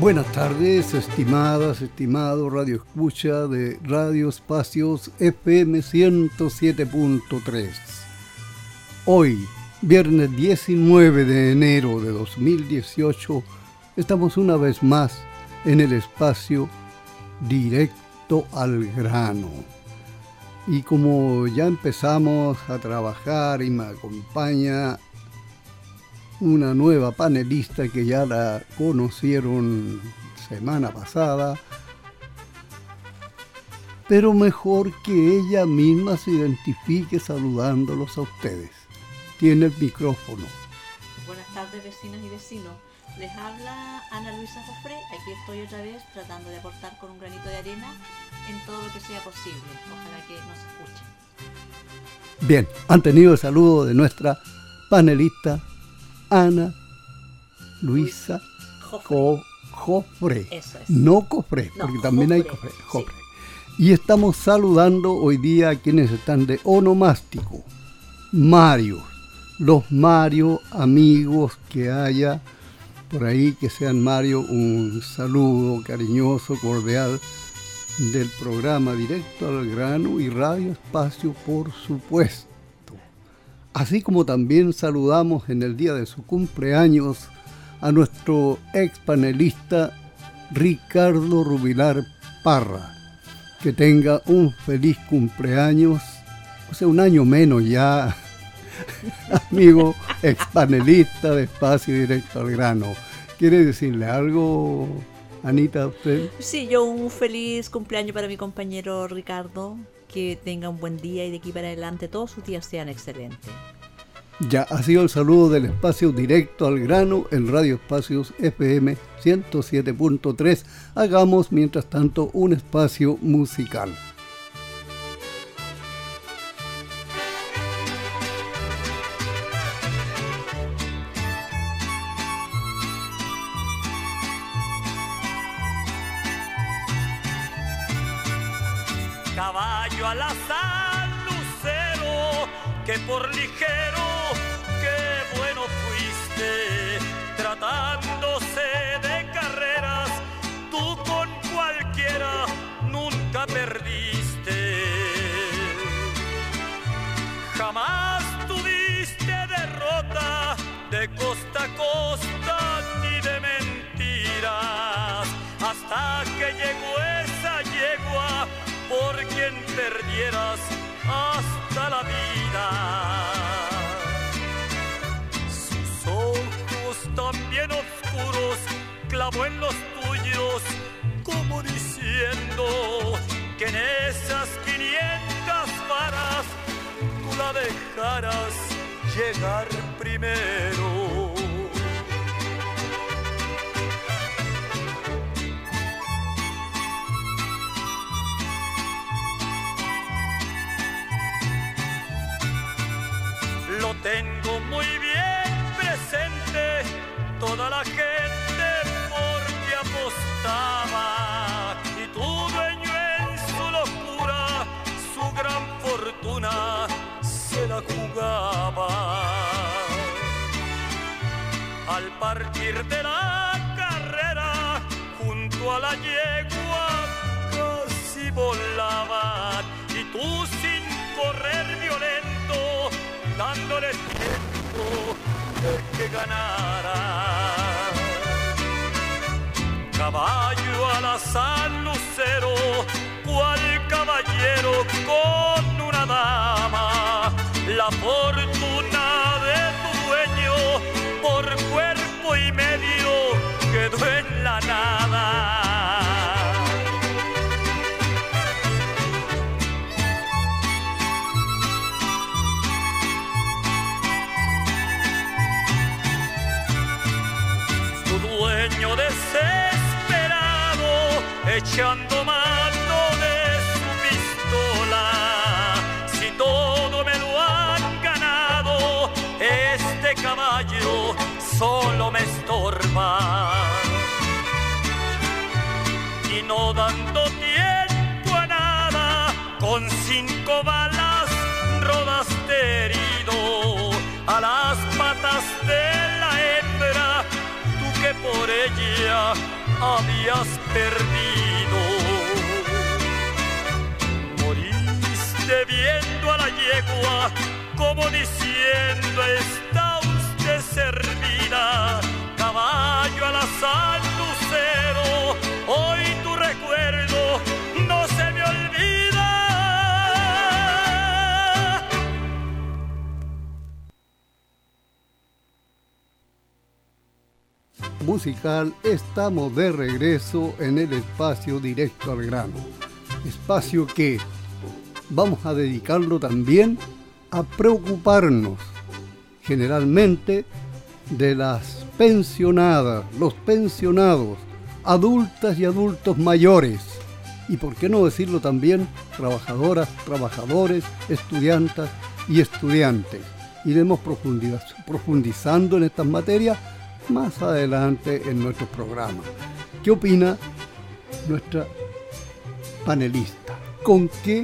Buenas tardes, estimadas, estimados Radio Escucha de Radio Espacios FM 107.3. Hoy, viernes 19 de enero de 2018, estamos una vez más en el espacio Directo al Grano. Y como ya empezamos a trabajar y me acompaña una nueva panelista que ya la conocieron semana pasada, pero mejor que ella misma se identifique saludándolos a ustedes. Tiene el micrófono. Buenas tardes, vecinas y vecinos. Les habla Ana Luisa Jofré. Aquí estoy otra vez tratando de aportar con un granito de arena en todo lo que sea posible. Ojalá que nos escuchen. Bien, han tenido el saludo de nuestra panelista Ana Luisa Jofré. Eso es. No Cofré, No, porque también Jofré, hay Cofré. sí. Jofré. Y estamos saludando hoy día a quienes están de onomástico. Mario. Los Mario amigos que haya por ahí, que sean Mario, un saludo cariñoso, cordial del programa Directo al Grano y Radio Espacio, por supuesto. Así como también saludamos en el día de su cumpleaños a nuestro ex panelista Ricardo Rubilar Parra. Que tenga un feliz cumpleaños, o sea, un año menos ya, amigo ex panelista de Espacio Directo al Grano. ¿Quiere decirle algo, Anita, a usted? Sí, yo un feliz cumpleaños para mi compañero Ricardo. Que tenga un buen día y de aquí para adelante todos sus días sean excelentes. Ya ha sido el saludo del espacio Directo al Grano en Radio Espacios FM 107.3. Hagamos mientras tanto un espacio musical. Caballo alazán, lucero, que por ligero, qué bueno fuiste, tratándose de carreras, tú con cualquiera nunca perdiste. Jamás tuviste derrota de costa a costa ni de mentiras, hasta que llegó esa yegua por quien perdieras hasta la vida. Sus ojos también oscuros clavó en los tuyos, como diciendo que en esas 500 varas tú la dejaras llegar primero. Lo tengo muy bien presente, toda la gente por ti apostaba, y tu dueño en su locura, su gran fortuna se la jugaba. Al partir de la carrera, junto a la yegua casi volaban, y tú sin correr violento, dándole tiempo de que ganara. Caballo alazán, lucero, cual caballero con una dama, la fortuna de tu dueño por cuerpo y medio quedó en la nada. Desesperado, echando mano de su pistola, si todo me lo han ganado, este caballo solo me estorba. Y no dando tiempo a nada, con 5 balas rodaste herido a las patas de la hembra, tú que por ella habías perdido. Moriste viendo a la yegua como diciendo está usted servida. Caballo alazán lucero, hoy tu recuerdo no se me olvida. Musical, estamos de regreso en el espacio Directo al Grano. Espacio que vamos a dedicarlo también a preocuparnos generalmente de las pensionadas, los pensionados, adultas y adultos mayores, y por qué no decirlo también, trabajadoras, trabajadores, estudiantas y estudiantes. Iremos profundizando en estas materias más adelante en nuestros programas. ¿Qué opina nuestra panelista? ¿Con qué,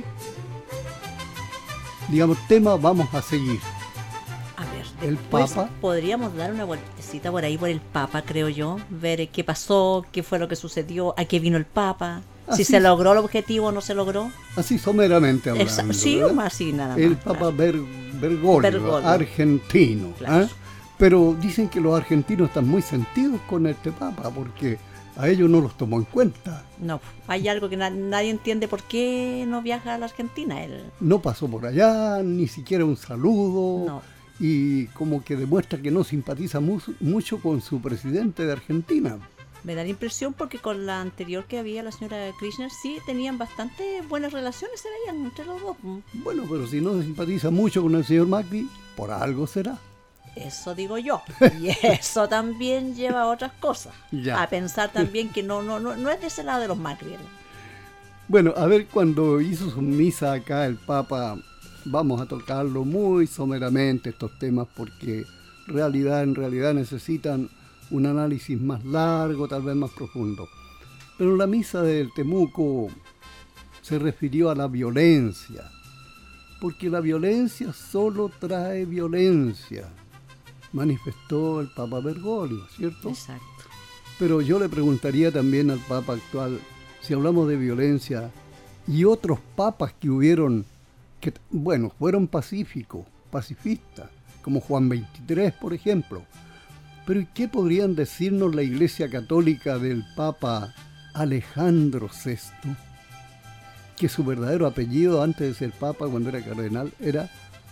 tema vamos a seguir? A ver, el después Papa. Podríamos dar una vueltecita por ahí por el Papa, creo yo, ver qué pasó, qué fue lo que sucedió, a qué vino el Papa, si se logró el objetivo o no se logró. Así someramente hablando. Sí, ¿verdad? o más, sí, nada más. El Papa Bergoglio, argentino. Claro. Pero dicen que los argentinos están muy sentidos con este Papa porque a ellos no los tomó en cuenta. No, hay algo que nadie entiende por qué no viaja a la Argentina. Él no pasó por allá, ni siquiera un saludo. No. Y como que demuestra que no simpatiza mucho con su presidente de Argentina. Me da la impresión porque con la anterior que había, la señora Kirchner, sí tenían bastante buenas relaciones, se veían entre los dos. Bueno, pero si no simpatiza mucho con el señor Macri, por algo será. Eso digo yo. Y eso también lleva a otras cosas. Ya. A pensar también que no es de ese lado de los Macri. Bueno, a ver, cuando hizo su misa acá el Papa, vamos a tocarlo muy someramente estos temas porque en realidad necesitan un análisis más largo, tal vez más profundo. Pero la misa del Temuco se refirió a la violencia, porque la violencia solo trae violencia, manifestó el Papa Bergoglio, ¿cierto? Exacto. Pero yo le preguntaría también al Papa actual, si hablamos de violencia, y otros papas que hubieron, que fueron pacifistas, como Juan XXIII, por ejemplo. Pero ¿qué podrían decirnos la Iglesia Católica del Papa Alejandro VI? Que su verdadero apellido antes de ser Papa, cuando era cardenal, era...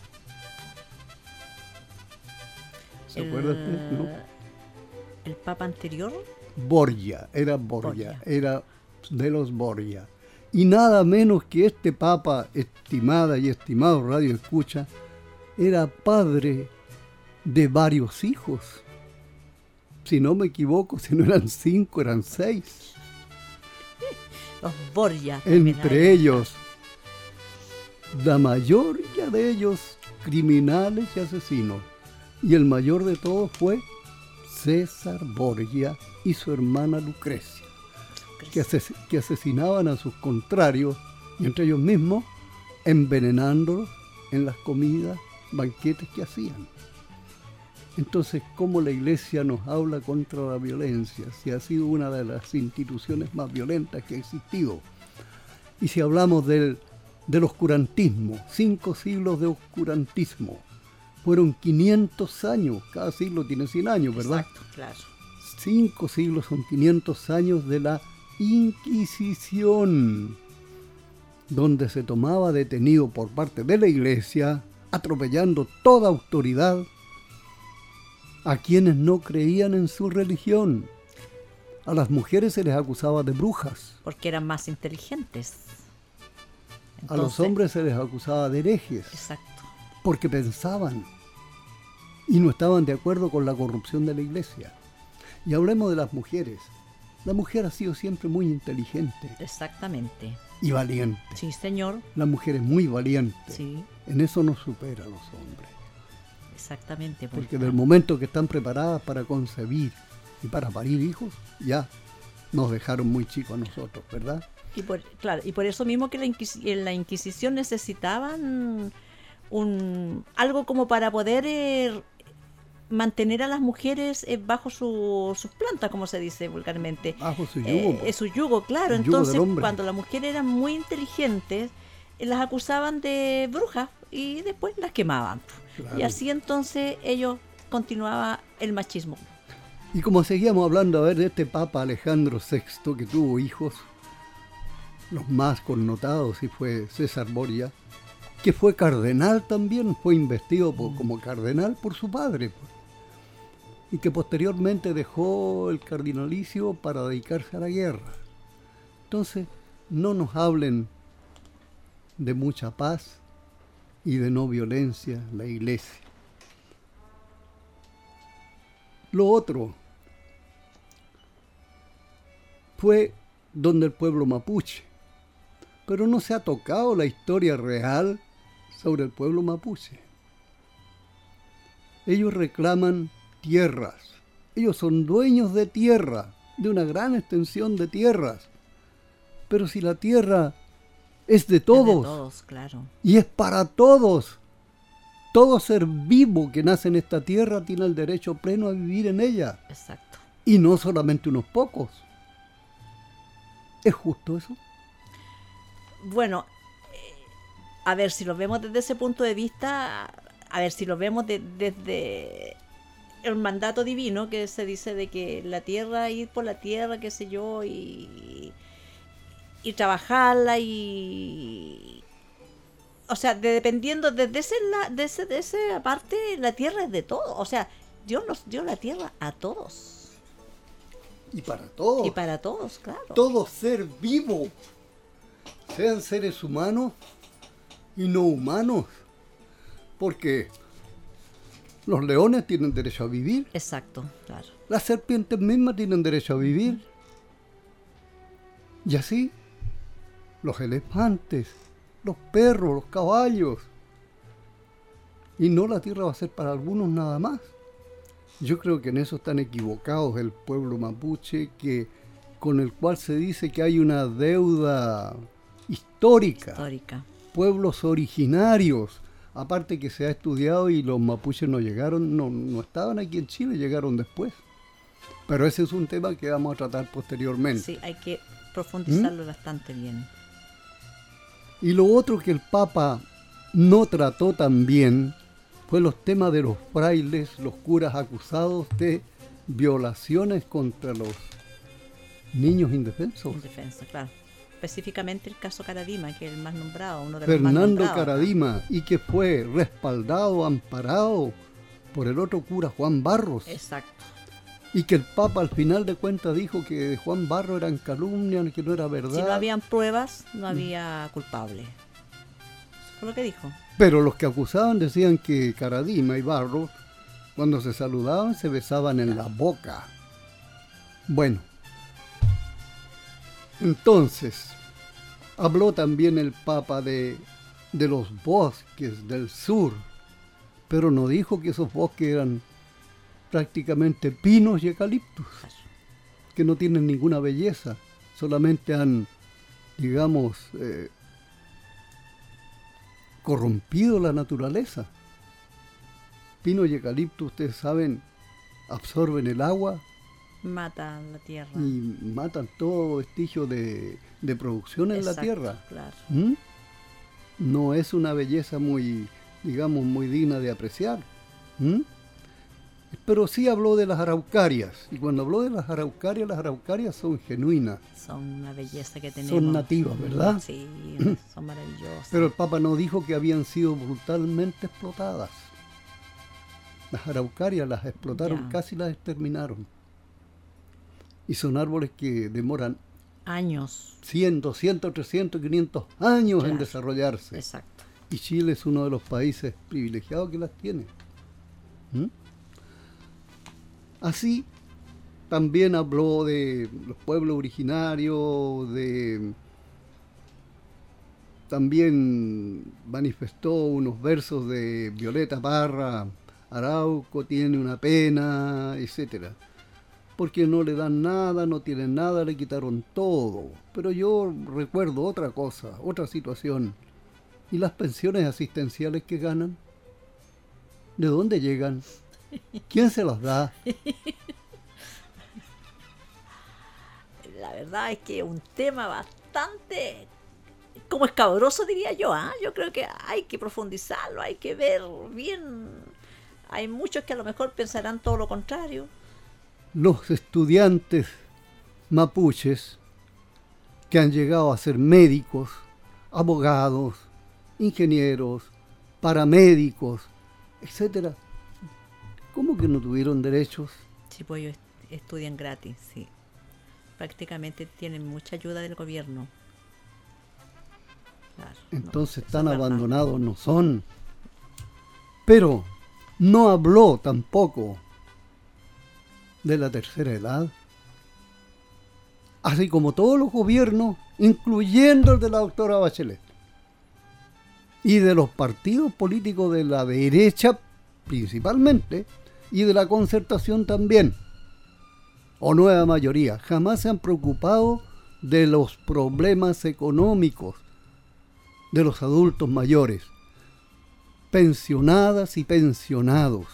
¿Se acuerda usted? ¿No? ¿El Papa anterior? Borgia, era de los Borgia. Y nada menos que este Papa, estimada y estimado Radio Escucha, era padre de varios hijos. Si no me equivoco, si no eran 5, eran 6. Los Borgia. Entre ellos, la mayoría de ellos criminales y asesinos. Y el mayor de todos fue César Borgia y su hermana Lucrecia, que asesinaban a sus contrarios y entre ellos mismos envenenándolos en las comidas, banquetes que hacían. Entonces, ¿cómo la Iglesia nos habla contra la violencia? Si ha sido una de las instituciones más violentas que ha existido. Y si hablamos del oscurantismo, 5 siglos de oscurantismo, fueron 500 años, cada siglo tiene 100 años, ¿verdad? Exacto, claro. 5 siglos son 500 años de la Inquisición, donde se tomaba detenido por parte de la Iglesia, atropellando toda autoridad a quienes no creían en su religión. A las mujeres se les acusaba de brujas. Porque eran más inteligentes. Entonces, a los hombres se les acusaba de herejes. Exacto. Porque pensaban y no estaban de acuerdo con la corrupción de la Iglesia. Y hablemos de las mujeres. La mujer ha sido siempre muy inteligente. Exactamente. Y valiente. Sí, señor. La mujer es muy valiente. Sí. En eso nos supera a los hombres. Exactamente. Porque del momento que están preparadas para concebir y para parir hijos, ya nos dejaron muy chicos a nosotros, ¿verdad? Y por eso mismo que en la Inquisición necesitaban algo como para poder mantener a las mujeres bajo sus plantas, como se dice vulgarmente. Bajo su yugo. Es su yugo, claro. El yugo Entonces, del hombre. cuando las mujeres eran muy inteligentes, las acusaban de brujas y después las quemaban. Claro. Y así entonces ellos continuaba el machismo. Y como seguíamos hablando, a ver, de este Papa Alejandro VI, que tuvo hijos, los más connotados, y fue César Borgia, que fue cardenal también, fue investido como cardenal por su padre, y que posteriormente dejó el cardinalicio para dedicarse a la guerra. Entonces, no nos hablen de mucha paz y de no violencia en la iglesia. Lo otro fue donde el pueblo mapuche, pero no se ha tocado la historia real sobre el pueblo mapuche. Ellos reclaman tierras, ellos son dueños de tierra, de una gran extensión de tierras, pero si la tierra es de todos, Es de todos, claro. y es para todos, todo ser vivo que nace en esta tierra tiene el derecho pleno a vivir en ella, Exacto. y no solamente unos pocos. ¿Es justo eso? Bueno, a ver, si lo vemos desde ese punto de vista, a ver, si lo vemos desde el mandato divino, que se dice de que la tierra, ir por la tierra, qué sé yo, y trabajarla, o sea, dependiendo desde esa parte, la tierra es de todos. O sea, Dios nos dio la tierra a todos. Y para todos. Y para todos, claro. Todo ser vivo, sean seres humanos y no humanos, porque los leones tienen derecho a vivir, Exacto, claro. las serpientes mismas tienen derecho a vivir, y así los elefantes, los perros, los caballos, y no la tierra va a ser para algunos nada más. Yo creo que en eso están equivocados el pueblo mapuche, con el cual se dice que hay una deuda histórica. Pueblos originarios, aparte que se ha estudiado y los mapuches no llegaron, no estaban aquí en Chile, llegaron después. Pero ese es un tema que vamos a tratar posteriormente. Sí, hay que profundizarlo bastante bien. Y lo otro que el Papa no trató tan bien fue los temas de los frailes, los curas acusados de violaciones contra los niños indefensos. Indefensa, claro. Específicamente el caso Caradima, que es el más nombrado, uno de los más Fernando nombrados. Caradima, y que fue respaldado, amparado por el otro cura Juan Barros. Exacto. Y que el Papa al final de cuentas dijo que de Juan Barros eran calumnias, que no era verdad. Si no habían pruebas, no había culpable. Eso fue lo que dijo. Pero los que acusaban decían que Caradima y Barros, cuando se saludaban, se besaban en la boca. Bueno, entonces, habló también el Papa de los bosques del sur, pero no dijo que esos bosques eran prácticamente pinos y eucaliptus, que no tienen ninguna belleza, solamente han, digamos, corrompido la naturaleza. Pino y eucalipto, ustedes saben, absorben el agua, Matan la tierra. y matan todo vestigio de producción en Exacto, la tierra. Claro. No es una belleza muy, digamos, muy digna de apreciar. Pero sí habló de las araucarias, y cuando habló de las araucarias son genuinas. Son una belleza que tenemos. Son nativas, ¿verdad? Sí, son maravillosas. Pero el Papa no dijo que habían sido brutalmente explotadas. Las araucarias las explotaron, Ya. casi las exterminaron. Y son árboles que demoran Años. 100, 200, 300, 500 años en Claro. desarrollarse. Exacto. Y Chile es uno de los países privilegiados que las tiene. Así, también habló de los pueblos originarios, también manifestó unos versos de Violeta Parra, Arauco tiene una pena, etcétera. Porque no le dan nada, no tienen nada, le quitaron todo. Pero yo recuerdo otra cosa, otra situación. ¿Y las pensiones asistenciales que ganan? ¿De dónde llegan? ¿Quién se las da? La verdad es que es un tema bastante como escabroso, diría yo. Yo creo que hay que profundizarlo, hay que ver bien. Hay muchos que a lo mejor pensarán todo lo contrario. Los estudiantes mapuches que han llegado a ser médicos, abogados, ingenieros, paramédicos, etcétera, ¿cómo que no tuvieron derechos? Sí, pues ellos estudian gratis, sí. Prácticamente tienen mucha ayuda del gobierno. Claro, Entonces no, tan eso es verdad. abandonados no son. Pero no habló tampoco de la tercera edad. Así como todos los gobiernos, incluyendo el de la doctora Bachelet. Y de los partidos políticos de la derecha principalmente, y de la concertación también, o nueva mayoría, jamás se han preocupado de los problemas económicos de los adultos mayores, pensionadas y pensionados.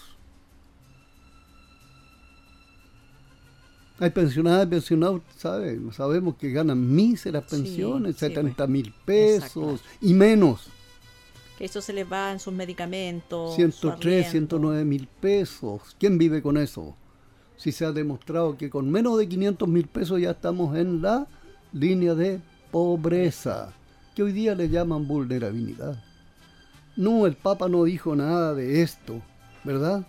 Hay pensionadas y pensionados, sabemos que ganan míseras pensiones, sí, 70.000 pues. pesos Exacto. y menos. Que eso se les va en sus medicamentos. 103, su arriendo. 109.000 pesos. ¿Quién vive con eso? Si se ha demostrado que con menos de 500.000 pesos ya estamos en la línea de pobreza, que hoy día le llaman vulnerabilidad. No, el Papa no dijo nada de esto, ¿verdad?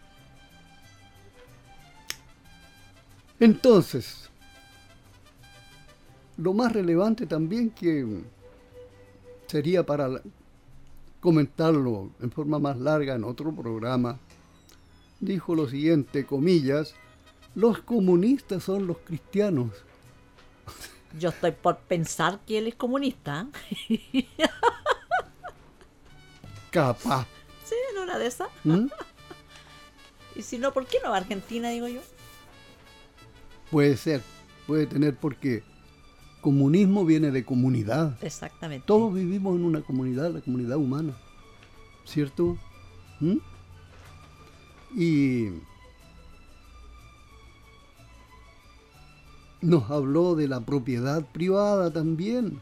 Entonces, lo más relevante también que sería para comentarlo en forma más larga en otro programa, dijo lo siguiente, comillas, los comunistas son los cristianos. Yo estoy por pensar que él es comunista. Capaz. Sí, en una de esas. ¿Mm? Y si no, ¿por qué no va a Argentina, digo yo? Puede ser, puede tener, porque comunismo viene de comunidad. Exactamente. Todos vivimos en una comunidad, la comunidad humana, ¿cierto? ¿Mm? Y nos habló de la propiedad privada también,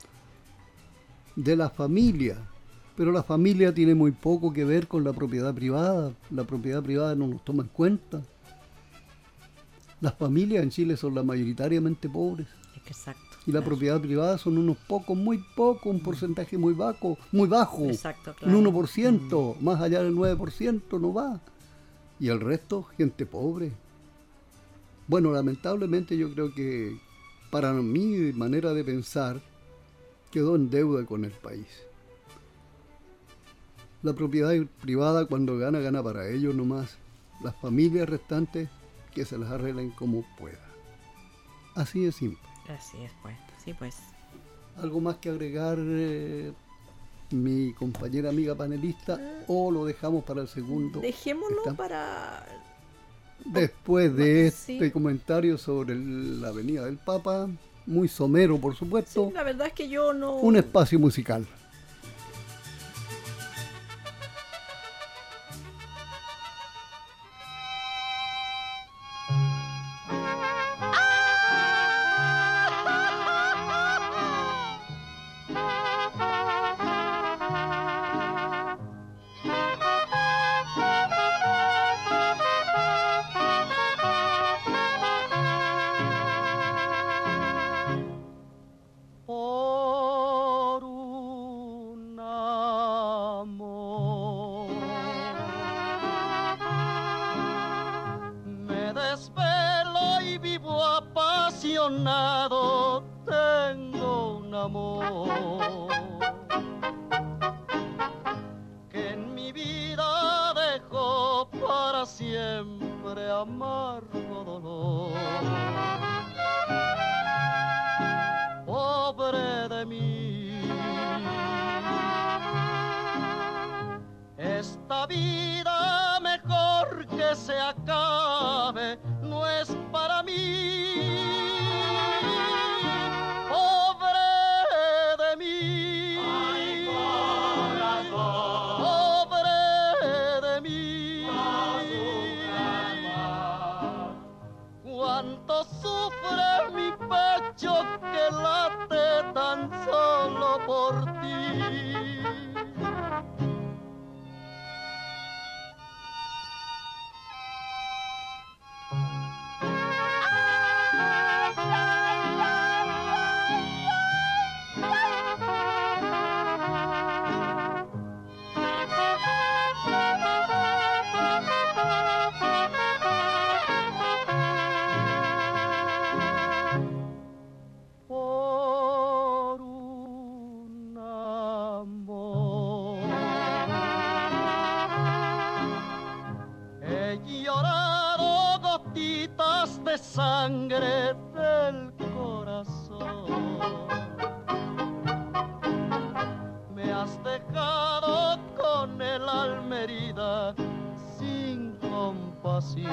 de la familia, pero la familia tiene muy poco que ver con la propiedad privada no nos toma en cuenta. Las familias en Chile son las mayoritariamente pobres. Exacto. Y la claro. propiedad privada son unos pocos, muy pocos, un porcentaje muy bajo, Exacto, claro. un 1%, más allá del 9% no va. Y el resto, gente pobre. Bueno, lamentablemente yo creo que para mi manera de pensar, quedó en deuda con el país. La propiedad privada cuando gana, gana para ellos nomás. Las familias restantes que se las arreglen como puedan. Así de simple. Así es, pues. Sí, pues. ¿Algo más que agregar, mi compañera amiga panelista, o lo dejamos para el segundo? Dejémoslo ¿Está? para... Después de Sí. este comentario sobre la Avenida del Papa, muy somero por supuesto, Sí, la verdad es que yo no... un espacio musical. Por un amor me desvelo y vivo apasionado. Tengo un amor que en mi vida dejó para siempre amargo dolor. Pobre de mí, esta vida mejor que se acabe no es para mí. Pobre de mí, ay, corazón. Pobre de mí, por ti. Sangre del corazón, me has dejado con el alma herida sin compasión.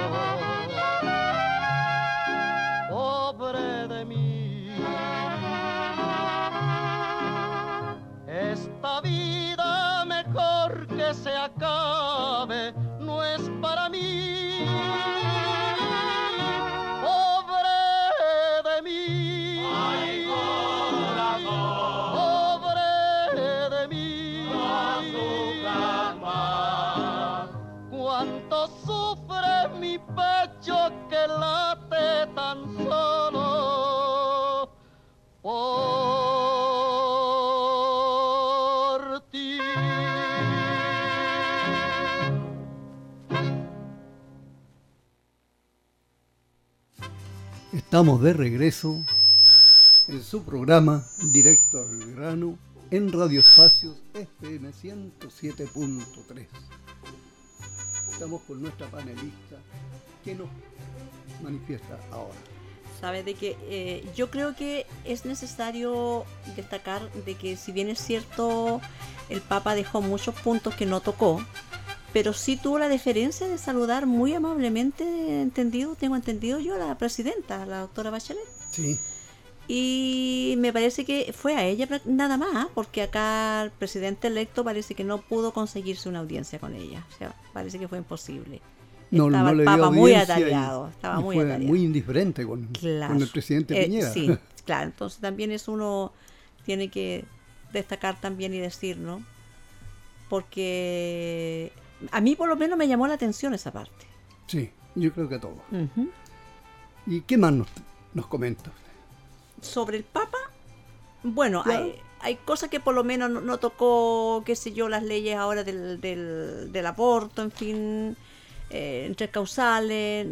Pobre de mí, esta vida mejor que se acabe no es para mí. Que late tan solo por ti. Estamos de regreso en su programa Directo al Grano en Radio Espacios FM 107.3. Estamos con nuestra panelista que nos manifiesta ahora. Sabe de que yo creo que es necesario destacar de que si bien es cierto el Papa dejó muchos puntos que no tocó, pero sí tuvo la deferencia de saludar muy amablemente, tengo entendido yo, a la presidenta, la doctora Bachelet. Sí. Y me parece que fue a ella nada más, porque acá el presidente electo parece que no pudo conseguirse una audiencia con ella. O sea, parece que fue imposible. Estaba el Papa muy atareado, estaba muy atareado. Muy indiferente con el presidente Piñera. Sí, claro, entonces también es uno tiene que destacar también y decir, ¿no? Porque a mí por lo menos me llamó la atención esa parte. Sí, yo creo que a todos. Uh-huh. ¿Y qué más nos comenta usted? Sobre el Papa, bueno, hay cosas que por lo menos no tocó, qué sé yo, las leyes ahora del aborto, en fin, entre causales,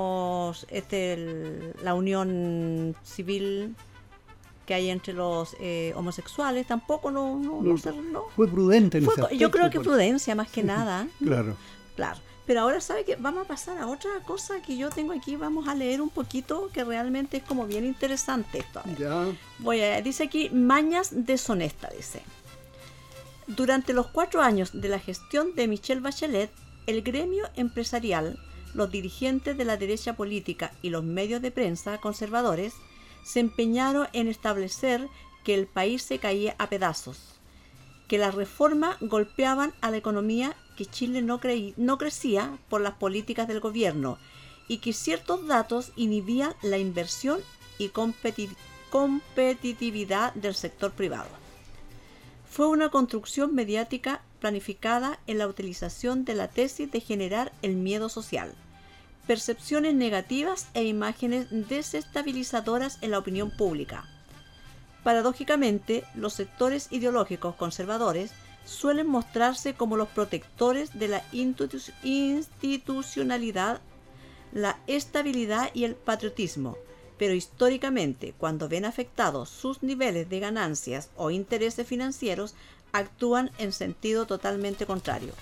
la unión civil que hay entre los homosexuales, tampoco no. Fue prudente en ese aspecto. Yo creo que prudencia más que nada. Claro. Pero ahora sabe que vamos a pasar a otra cosa que yo tengo aquí, vamos a leer un poquito, que realmente es como bien interesante esto. Ya. Dice aquí, mañas deshonestas, dice. Durante los 4 años de la gestión de Michelle Bachelet, el gremio empresarial, los dirigentes de la derecha política y los medios de prensa conservadores se empeñaron en establecer que el país se caía a pedazos, que las reformas golpeaban a la economía, que Chile no crecía por las políticas del gobierno y que ciertos datos inhibían la inversión y competitividad del sector privado. Fue una construcción mediática planificada en la utilización de la tesis de generar el miedo social, percepciones negativas e imágenes desestabilizadoras en la opinión pública. Paradójicamente, los sectores ideológicos conservadores suelen mostrarse como los protectores de la institucionalidad, la estabilidad y el patriotismo, pero históricamente, cuando ven afectados sus niveles de ganancias o intereses financieros, actúan en sentido totalmente contrario.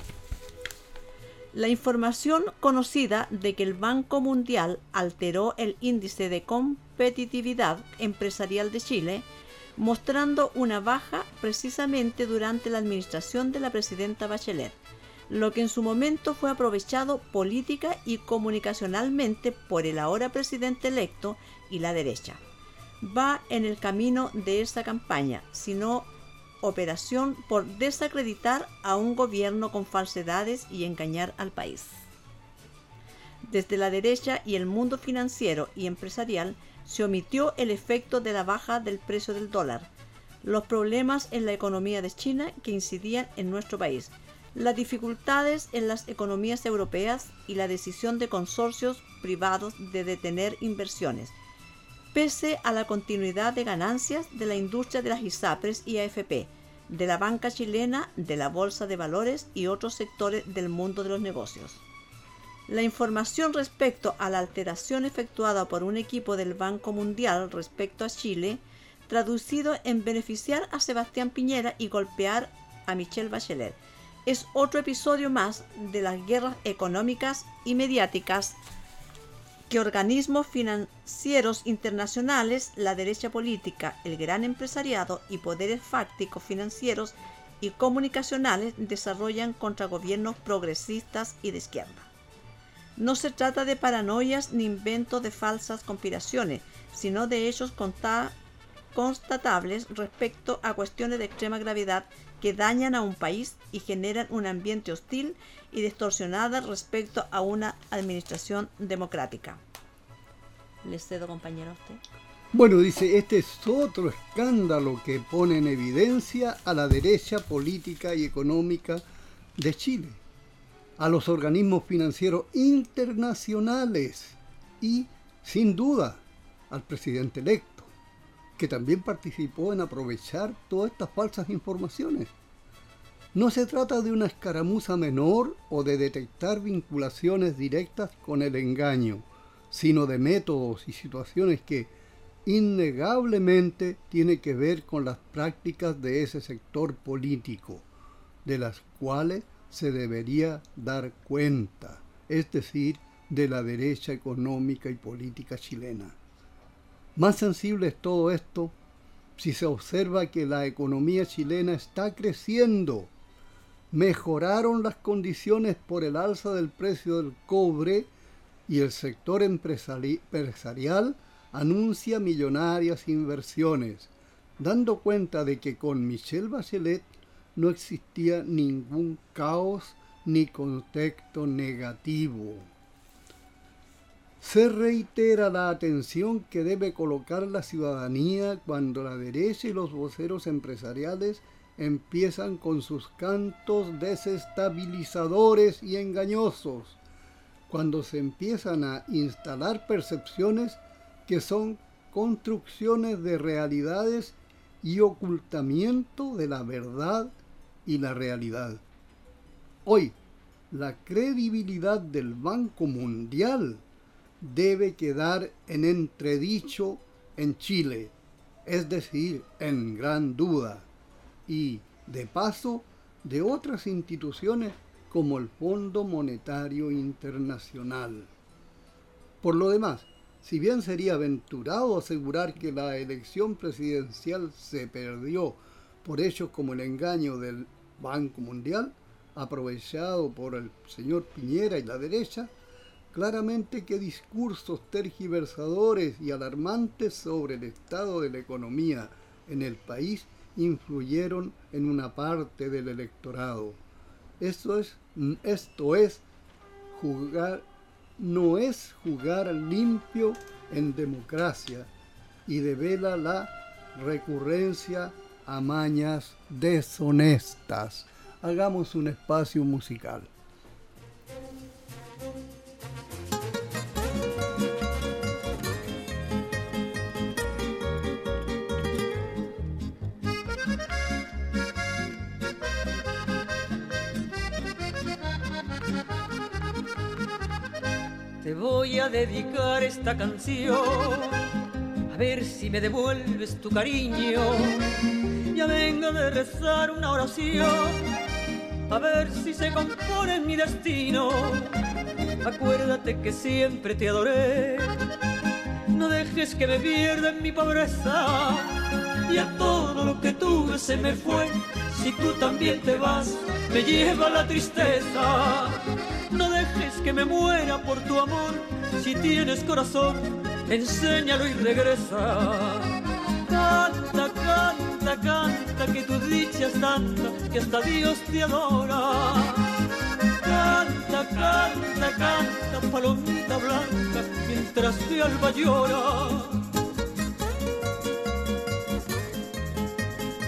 La información conocida de que el Banco Mundial alteró el índice de competitividad empresarial de Chile, mostrando una baja precisamente durante la administración de la presidenta Bachelet, lo que en su momento fue aprovechado política y comunicacionalmente por el ahora presidente electo y la derecha. Va en el camino de esa campaña, sino operación por desacreditar a un gobierno con falsedades y engañar al país. Desde la derecha y el mundo financiero y empresarial se omitió el efecto de la baja del precio del dólar, los problemas en la economía de China que incidían en nuestro país, las dificultades en las economías europeas y la decisión de consorcios privados de detener inversiones, pese a la continuidad de ganancias de la industria de las ISAPRES y AFP, de la banca chilena, de la bolsa de valores y otros sectores del mundo de los negocios. La información respecto a la alteración efectuada por un equipo del Banco Mundial respecto a Chile, traducido en beneficiar a Sebastián Piñera y golpear a Michelle Bachelet, es otro episodio más de las guerras económicas y mediáticas que organismos financieros internacionales, la derecha política, el gran empresariado y poderes fácticos financieros y comunicacionales desarrollan contra gobiernos progresistas y de izquierda. No se trata de paranoias ni inventos de falsas conspiraciones, sino de hechos constatables respecto a cuestiones de extrema gravedad que dañan a un país y generan un ambiente hostil y distorsionada respecto a una administración democrática. Le cedo, compañero, a usted. Bueno, dice, este es otro escándalo que pone en evidencia a la derecha política y económica de Chile, a los organismos financieros internacionales y, sin duda, al presidente electo, que también participó en aprovechar todas estas falsas informaciones. No se trata de una escaramuza menor o de detectar vinculaciones directas con el engaño, sino de métodos y situaciones que innegablemente tienen que ver con las prácticas de ese sector político, de las cuales se debería dar cuenta, es decir, de la derecha económica y política chilena. Más sensible es todo esto si se observa que la economía chilena está creciendo. Mejoraron las condiciones por el alza del precio del cobre y el sector empresarial anuncia millonarias inversiones, dando cuenta de que con Michelle Bachelet no existía ningún caos ni contexto negativo. Se reitera la atención que debe colocar la ciudadanía cuando la derecha y los voceros empresariales empiezan con sus cantos desestabilizadores y engañosos, cuando se empiezan a instalar percepciones que son construcciones de realidades y ocultamiento de la verdad y la realidad. Hoy, la credibilidad del Banco Mundial debe quedar en entredicho en Chile, es decir, en gran duda, y, de paso, de otras instituciones como el Fondo Monetario Internacional. Por lo demás, si bien sería aventurado asegurar que la elección presidencial se perdió por hechos como el engaño del Banco Mundial, aprovechado por el señor Piñera y la derecha, claramente que discursos tergiversadores y alarmantes sobre el estado de la economía en el país influyeron en una parte del electorado. Esto es jugar, no es jugar limpio en democracia y devela la recurrencia a mañas deshonestas. Hagamos un espacio musical. Te voy a dedicar esta canción, a ver si me devuelves tu cariño. Ya vengo de rezar una oración, a ver si se compone mi destino. Acuérdate que siempre te adoré, no dejes que me pierda en mi pobreza. Ya todo lo que tuve se me fue, si tú también te vas, me lleva la tristeza. No dejes que me muera por tu amor, si tienes corazón, enséñalo y regresa. Canta, canta, canta, que tu dicha es tanta, que hasta Dios te adora. Canta, canta, canta, palomita blanca, mientras tu alba llora.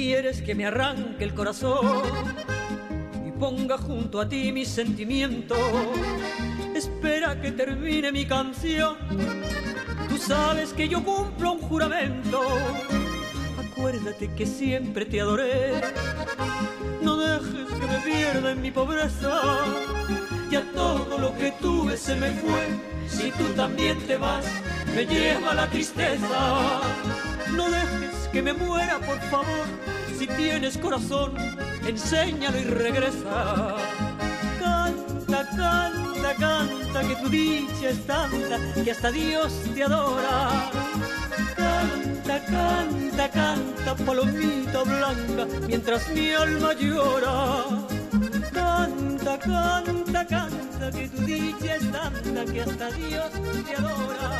quieres que me arranque el corazón y ponga junto a ti mis sentimientos, espera que termine mi canción. Tú sabes que yo cumplo un juramento. Acuérdate que siempre te adoré. No dejes que me pierda en mi pobreza. Ya todo lo que tuve se me fue. Si tú también te vas, me lleva la tristeza. No dejes que me muera, por favor. Si tienes corazón, enséñalo y regresa. Canta, canta, canta, que tu dicha es tanta que hasta Dios te adora. Canta, canta, canta, palomita blanca, mientras mi alma llora. Canta, canta, canta, que tu dicha es tanta que hasta Dios te adora.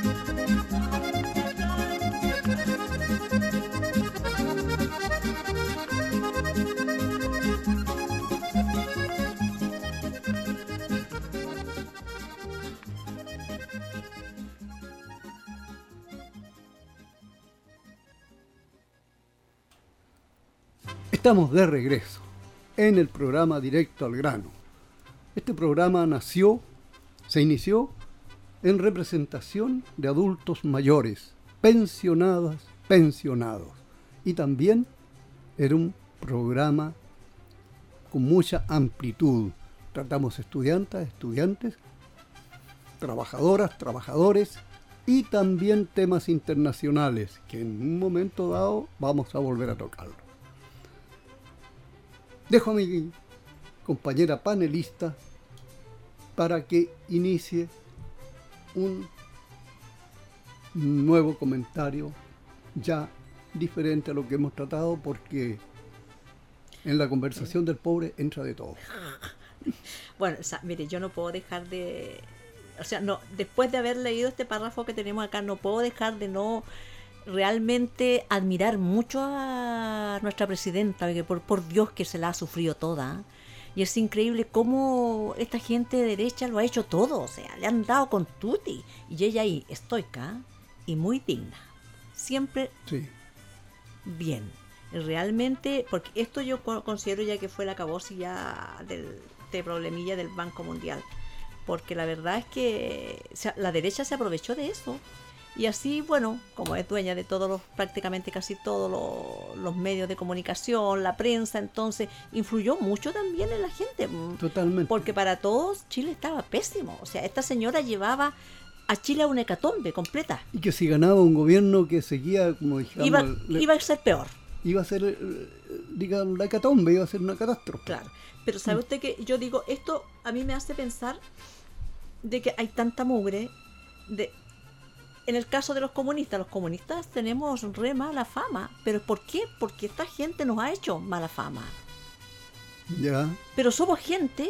Estamos de regreso en el programa Directo al Grano. Este programa se inició en representación de adultos mayores, pensionados, y también era un programa con mucha amplitud. Tratamos estudiantes, trabajadoras, trabajadores y también temas internacionales que en un momento dado vamos a volver a tocarlo. Dejo a mi compañera panelista para que inicie un nuevo comentario ya diferente a lo que hemos tratado, porque en la conversación del pobre entra de todo. Bueno, o sea, mire, yo no puedo dejar de... O sea, no, después de haber leído este párrafo que tenemos acá, no puedo dejar de no realmente admirar mucho a nuestra presidenta, porque por Dios que se la ha sufrido toda. Y es increíble cómo esta gente de derecha lo ha hecho todo, o sea, le han dado con tutti. Y ella ahí, estoica y muy digna. Siempre sí. Bien. Realmente, porque esto yo considero ya que fue la acabose ya de problemilla del Banco Mundial. Porque la verdad es que la derecha se aprovechó de eso. Y así, bueno, como es dueña de prácticamente casi todos los medios de comunicación, la prensa, entonces influyó mucho también en la gente. Totalmente. Porque para todos Chile estaba pésimo. O sea, esta señora llevaba a Chile a una hecatombe completa. Y que si ganaba un gobierno que seguía, como dijimos... Iba a ser peor. Iba a ser, digamos, la hecatombe, iba a ser una catástrofe. Claro. Pero ¿sabe usted que yo digo, esto a mí me hace pensar de que hay tanta mugre en el caso de los comunistas tenemos re mala fama. ¿Pero por qué? Porque esta gente nos ha hecho mala fama. Ya. Pero somos gente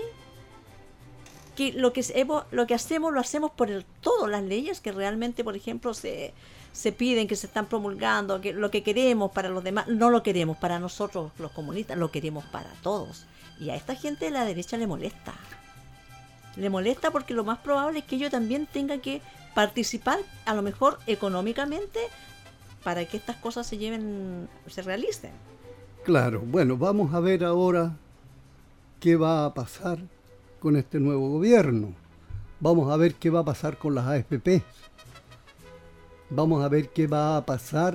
que lo que hacemos, lo hacemos por todo. Las leyes que realmente, por ejemplo, se piden, que se están promulgando, que lo que queremos para los demás, no lo queremos para nosotros los comunistas, lo queremos para todos. Y a esta gente de la derecha le molesta. Le molesta porque lo más probable es que ellos también tengan que participar, a lo mejor económicamente, para que estas cosas se realicen. Claro, bueno, vamos a ver ahora qué va a pasar con este nuevo gobierno. Vamos a ver qué va a pasar con las AFP. Vamos a ver qué va a pasar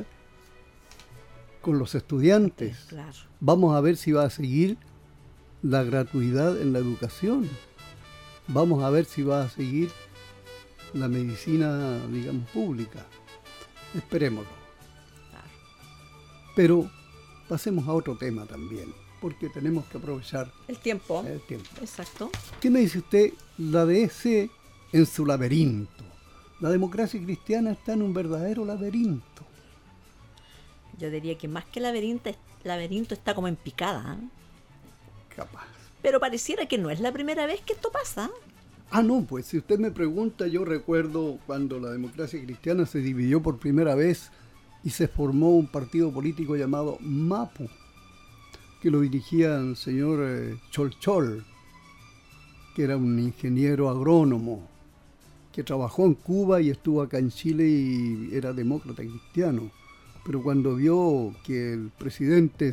con los estudiantes. Claro. Vamos a ver si va a seguir la gratuidad en la educación. Vamos a ver si va a seguir la medicina, digamos, pública. Esperémoslo. Claro. Pero pasemos a otro tema también, porque tenemos que aprovechar el tiempo. Exacto. ¿Qué me dice usted? La DS en su laberinto. La democracia cristiana está en un verdadero laberinto. Yo diría que más que laberinto está como en picada. Capaz. Pero pareciera que no es la primera vez que esto pasa. Ah, no, pues si usted me pregunta, yo recuerdo cuando la democracia cristiana se dividió por primera vez y se formó un partido político llamado MAPU, que lo dirigía el señor Cholchol, que era un ingeniero agrónomo, que trabajó en Cuba y estuvo acá en Chile y era demócrata cristiano. pero cuando vio que el presidente,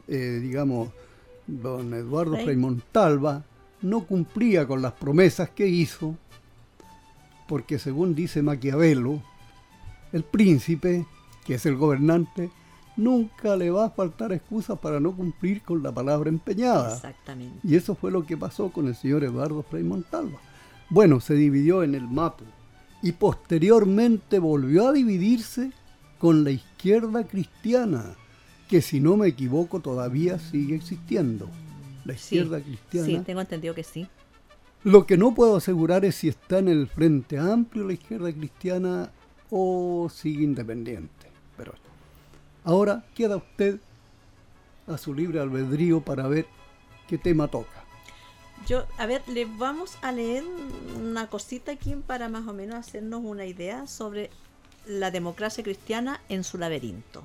don Eduardo Frei Montalva, no cumplía con las promesas que hizo, porque según dice Maquiavelo, el príncipe, que es el gobernante, nunca le va a faltar excusas para no cumplir con la palabra empeñada. Exactamente. Y eso fue lo que pasó con el señor Eduardo Frei Montalva. Bueno, se dividió en el MAPU y posteriormente volvió a dividirse con la izquierda cristiana, que si no me equivoco todavía sigue existiendo. La izquierda cristiana. Sí, tengo entendido que sí. Lo que no puedo asegurar es si está en el Frente Amplio la izquierda cristiana o sigue independiente. Pero ahora queda usted a su libre albedrío para ver qué tema toca. Le vamos a leer una cosita aquí para más o menos hacernos una idea sobre la democracia cristiana en su laberinto.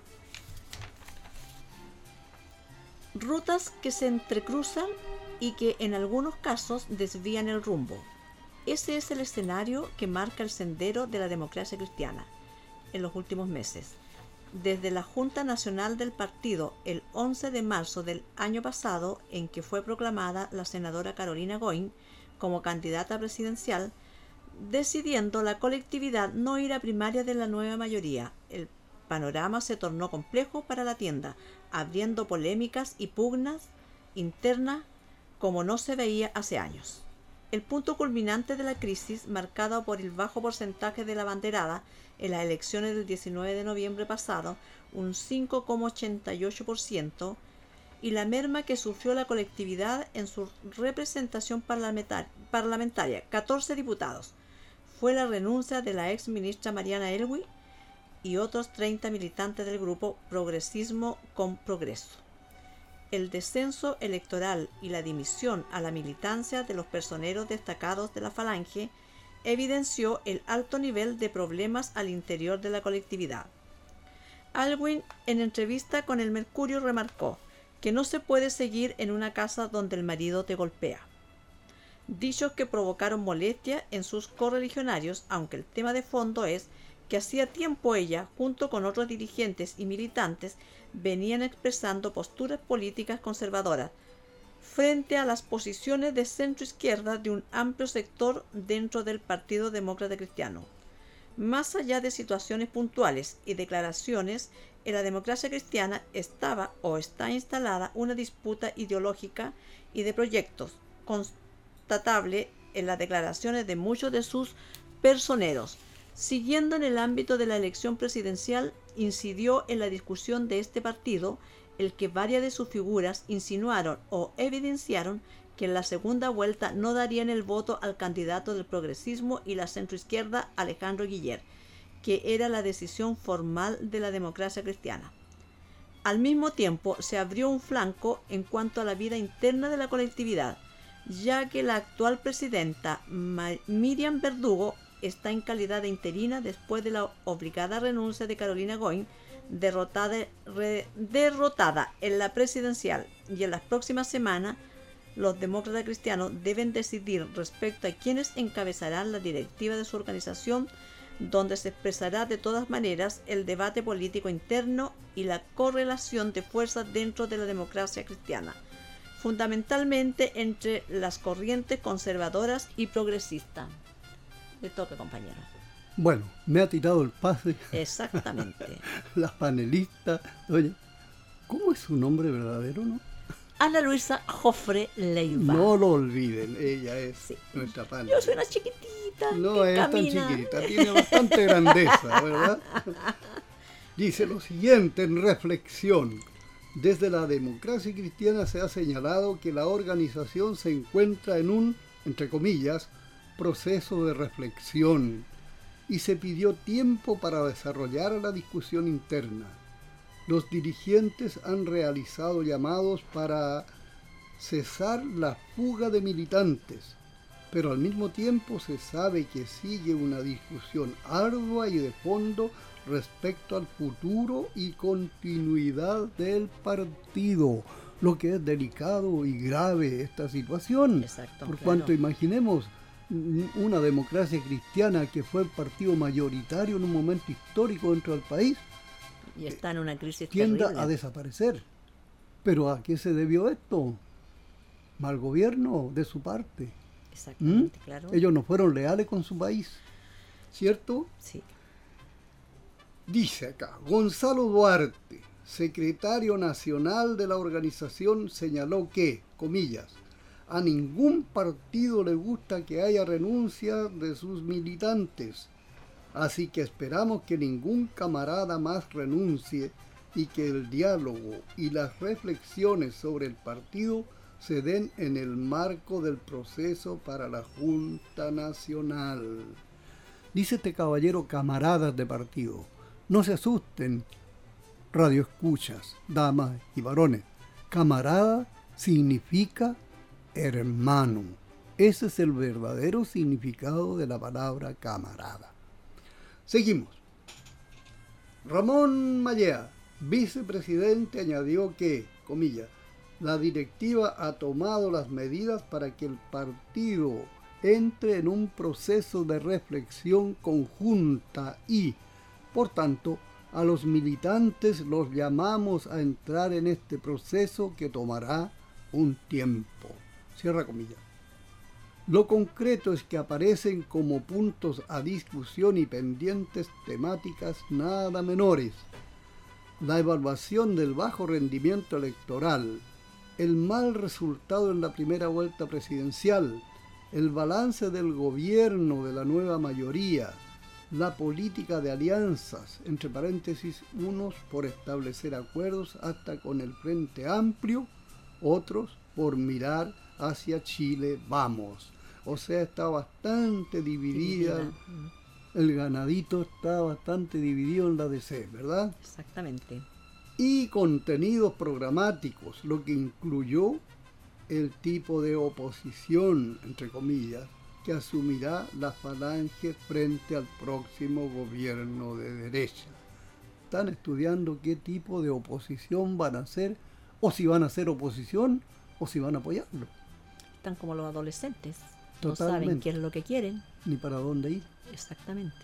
Rutas que se entrecruzan y que en algunos casos desvían el rumbo. Ese es el escenario que marca el sendero de la democracia cristiana en los últimos meses. Desde la Junta Nacional del Partido el 11 de marzo del año pasado, en que fue proclamada la senadora Carolina Goyn como candidata presidencial, decidiendo la colectividad no ir a primaria de la nueva mayoría, el panorama se tornó complejo para la tienda, abriendo polémicas y pugnas internas como no se veía hace años. El punto culminante de la crisis, marcado por el bajo porcentaje de la abanderada en las elecciones del 19 de noviembre pasado, un 5,88%, y la merma que sufrió la colectividad en su representación parlamentaria, 14 diputados, fue la renuncia de la ex ministra Mariana Elwin y otros 30 militantes del grupo Progresismo con Progreso. El descenso electoral y la dimisión a la militancia de los personeros destacados de la Falange evidenció el alto nivel de problemas al interior de la colectividad. Elwin, en entrevista con el Mercurio, remarcó que no se puede seguir en una casa donde el marido te golpea. Dichos que provocaron molestia en sus correligionarios, aunque el tema de fondo es que hacía tiempo ella, junto con otros dirigentes y militantes, venían expresando posturas políticas conservadoras frente a las posiciones de centro-izquierda de un amplio sector dentro del Partido Demócrata Cristiano. Más allá de situaciones puntuales y declaraciones, en la democracia cristiana estaba o está instalada una disputa ideológica y de proyectos, constatable en las declaraciones de muchos de sus personeros. Siguiendo en el ámbito de la elección presidencial, incidió en la discusión de este partido, el que varias de sus figuras insinuaron o evidenciaron que en la segunda vuelta no darían el voto al candidato del progresismo y la centroizquierda, Alejandro Guiller, que era la decisión formal de la democracia cristiana. Al mismo tiempo, se abrió un flanco en cuanto a la vida interna de la colectividad, ya que la actual presidenta Miriam Verdugo está en calidad de interina después de la obligada renuncia de Carolina Goyn, derrotada en la presidencial, y en las próximas semanas los demócratas cristianos deben decidir respecto a quiénes encabezarán la directiva de su organización, donde se expresará de todas maneras el debate político interno y la correlación de fuerzas dentro de la democracia cristiana, fundamentalmente entre las corrientes conservadoras y progresistas. Le toca, compañero. Bueno, me ha tirado el pase. Exactamente. La panelista. Oye, ¿cómo es su nombre verdadero, no? Ana Luisa Jofre Leiva. No lo olviden, ella es nuestra panelista. Yo soy una chiquitita. No es tan chiquitita, tiene bastante grandeza, ¿verdad? Dice lo siguiente en reflexión. Desde la democracia cristiana se ha señalado que la organización se encuentra en un, entre comillas, proceso de reflexión y se pidió tiempo para desarrollar la discusión interna. Los dirigentes han realizado llamados para cesar la fuga de militantes, pero al mismo tiempo se sabe que sigue una discusión ardua y de fondo respecto al futuro y continuidad del partido, lo que es delicado y grave esta situación. Exacto, por claro. cuanto imaginemos una democracia cristiana que fue el partido mayoritario en un momento histórico dentro del país, Y está en una crisis tienda terrible. a desaparecer. ¿Pero a qué se debió esto? Mal gobierno de su parte. Exactamente, claro. Ellos no fueron leales con su país, ¿cierto? Sí. Dice acá, Gonzalo Duarte, secretario nacional de la organización, señaló que, comillas, a ningún partido le gusta que haya renuncia de sus militantes, así que esperamos que ningún camarada más renuncie y que el diálogo y las reflexiones sobre el partido se den en el marco del proceso para la Junta Nacional. Dice este caballero, camaradas de partido, no se asusten, radioescuchas, damas y varones. Camarada significa hermano. Ese es el verdadero significado de la palabra camarada. Seguimos. Ramón Mallea, vicepresidente, añadió que, comillas, la directiva ha tomado las medidas para que el partido entre en un proceso de reflexión conjunta y, por tanto, a los militantes los llamamos a entrar en este proceso que tomará un tiempo. Cierra comillas. Lo concreto es que aparecen como puntos a discusión y pendientes temáticas nada menores: la evaluación del bajo rendimiento electoral, el mal resultado en la primera vuelta presidencial, el balance del gobierno de la nueva mayoría, la política de alianzas, entre paréntesis, unos por establecer acuerdos hasta con el Frente Amplio, otros por mirar hacia Chile vamos. O sea, está bastante dividida. El ganadito está bastante dividido en la DC, ¿verdad? Exactamente. Y contenidos programáticos, lo que incluyó el tipo de oposición, entre comillas, que asumirá la Falange frente al próximo gobierno de derecha. Están estudiando qué tipo de oposición van a hacer, o si van a hacer oposición, o si van a apoyarlo. Están como los adolescentes. Totalmente. No saben qué es lo que quieren. Ni para dónde ir. Exactamente.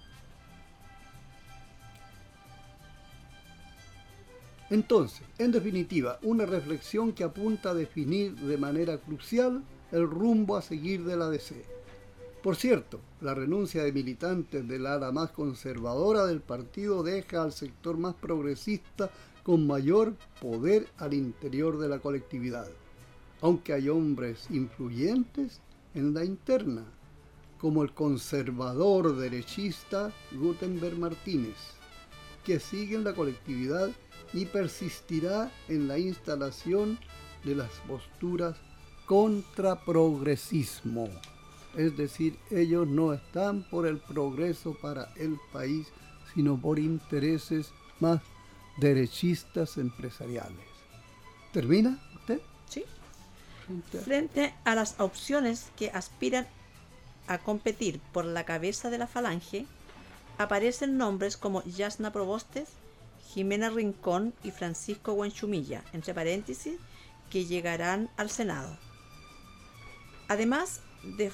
Entonces, en definitiva, una reflexión que apunta a definir de manera crucial el rumbo a seguir de la DC. Por cierto, la renuncia de militantes del ala más conservadora del partido deja al sector más progresista con mayor poder al interior de la colectividad, aunque hay hombres influyentes en la interna, como el conservador derechista Gutenberg Martínez, que sigue en la colectividad y persistirá en la instalación de las posturas contra progresismo. Es decir, ellos no están por el progreso para el país, sino por intereses más derechistas empresariales. ¿Termina usted? Sí. Frente a las opciones que aspiran a competir por la cabeza de la Falange, aparecen nombres como Yasna Probostes, Jimena Rincón y Francisco Huanchumilla, entre paréntesis, que llegarán al Senado. Además de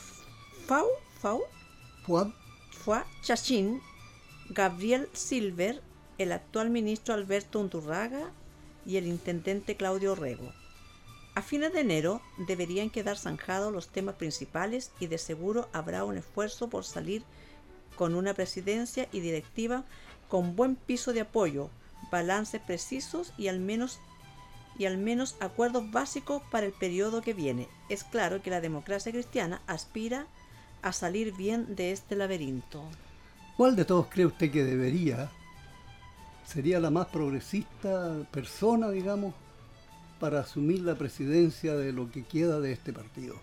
Fua Chachín, Gabriel Silver, el actual ministro Alberto Undurraga y el intendente Claudio Rego. A fines de enero deberían quedar zanjados los temas principales y de seguro habrá un esfuerzo por salir con una presidencia y directiva con buen piso de apoyo, balances precisos y al menos acuerdos básicos para el periodo que viene. Es claro que la democracia cristiana aspira a salir bien de este laberinto. ¿Cuál de todos cree usted que sería la más progresista persona, digamos, para asumir la presidencia de lo que queda de este partido?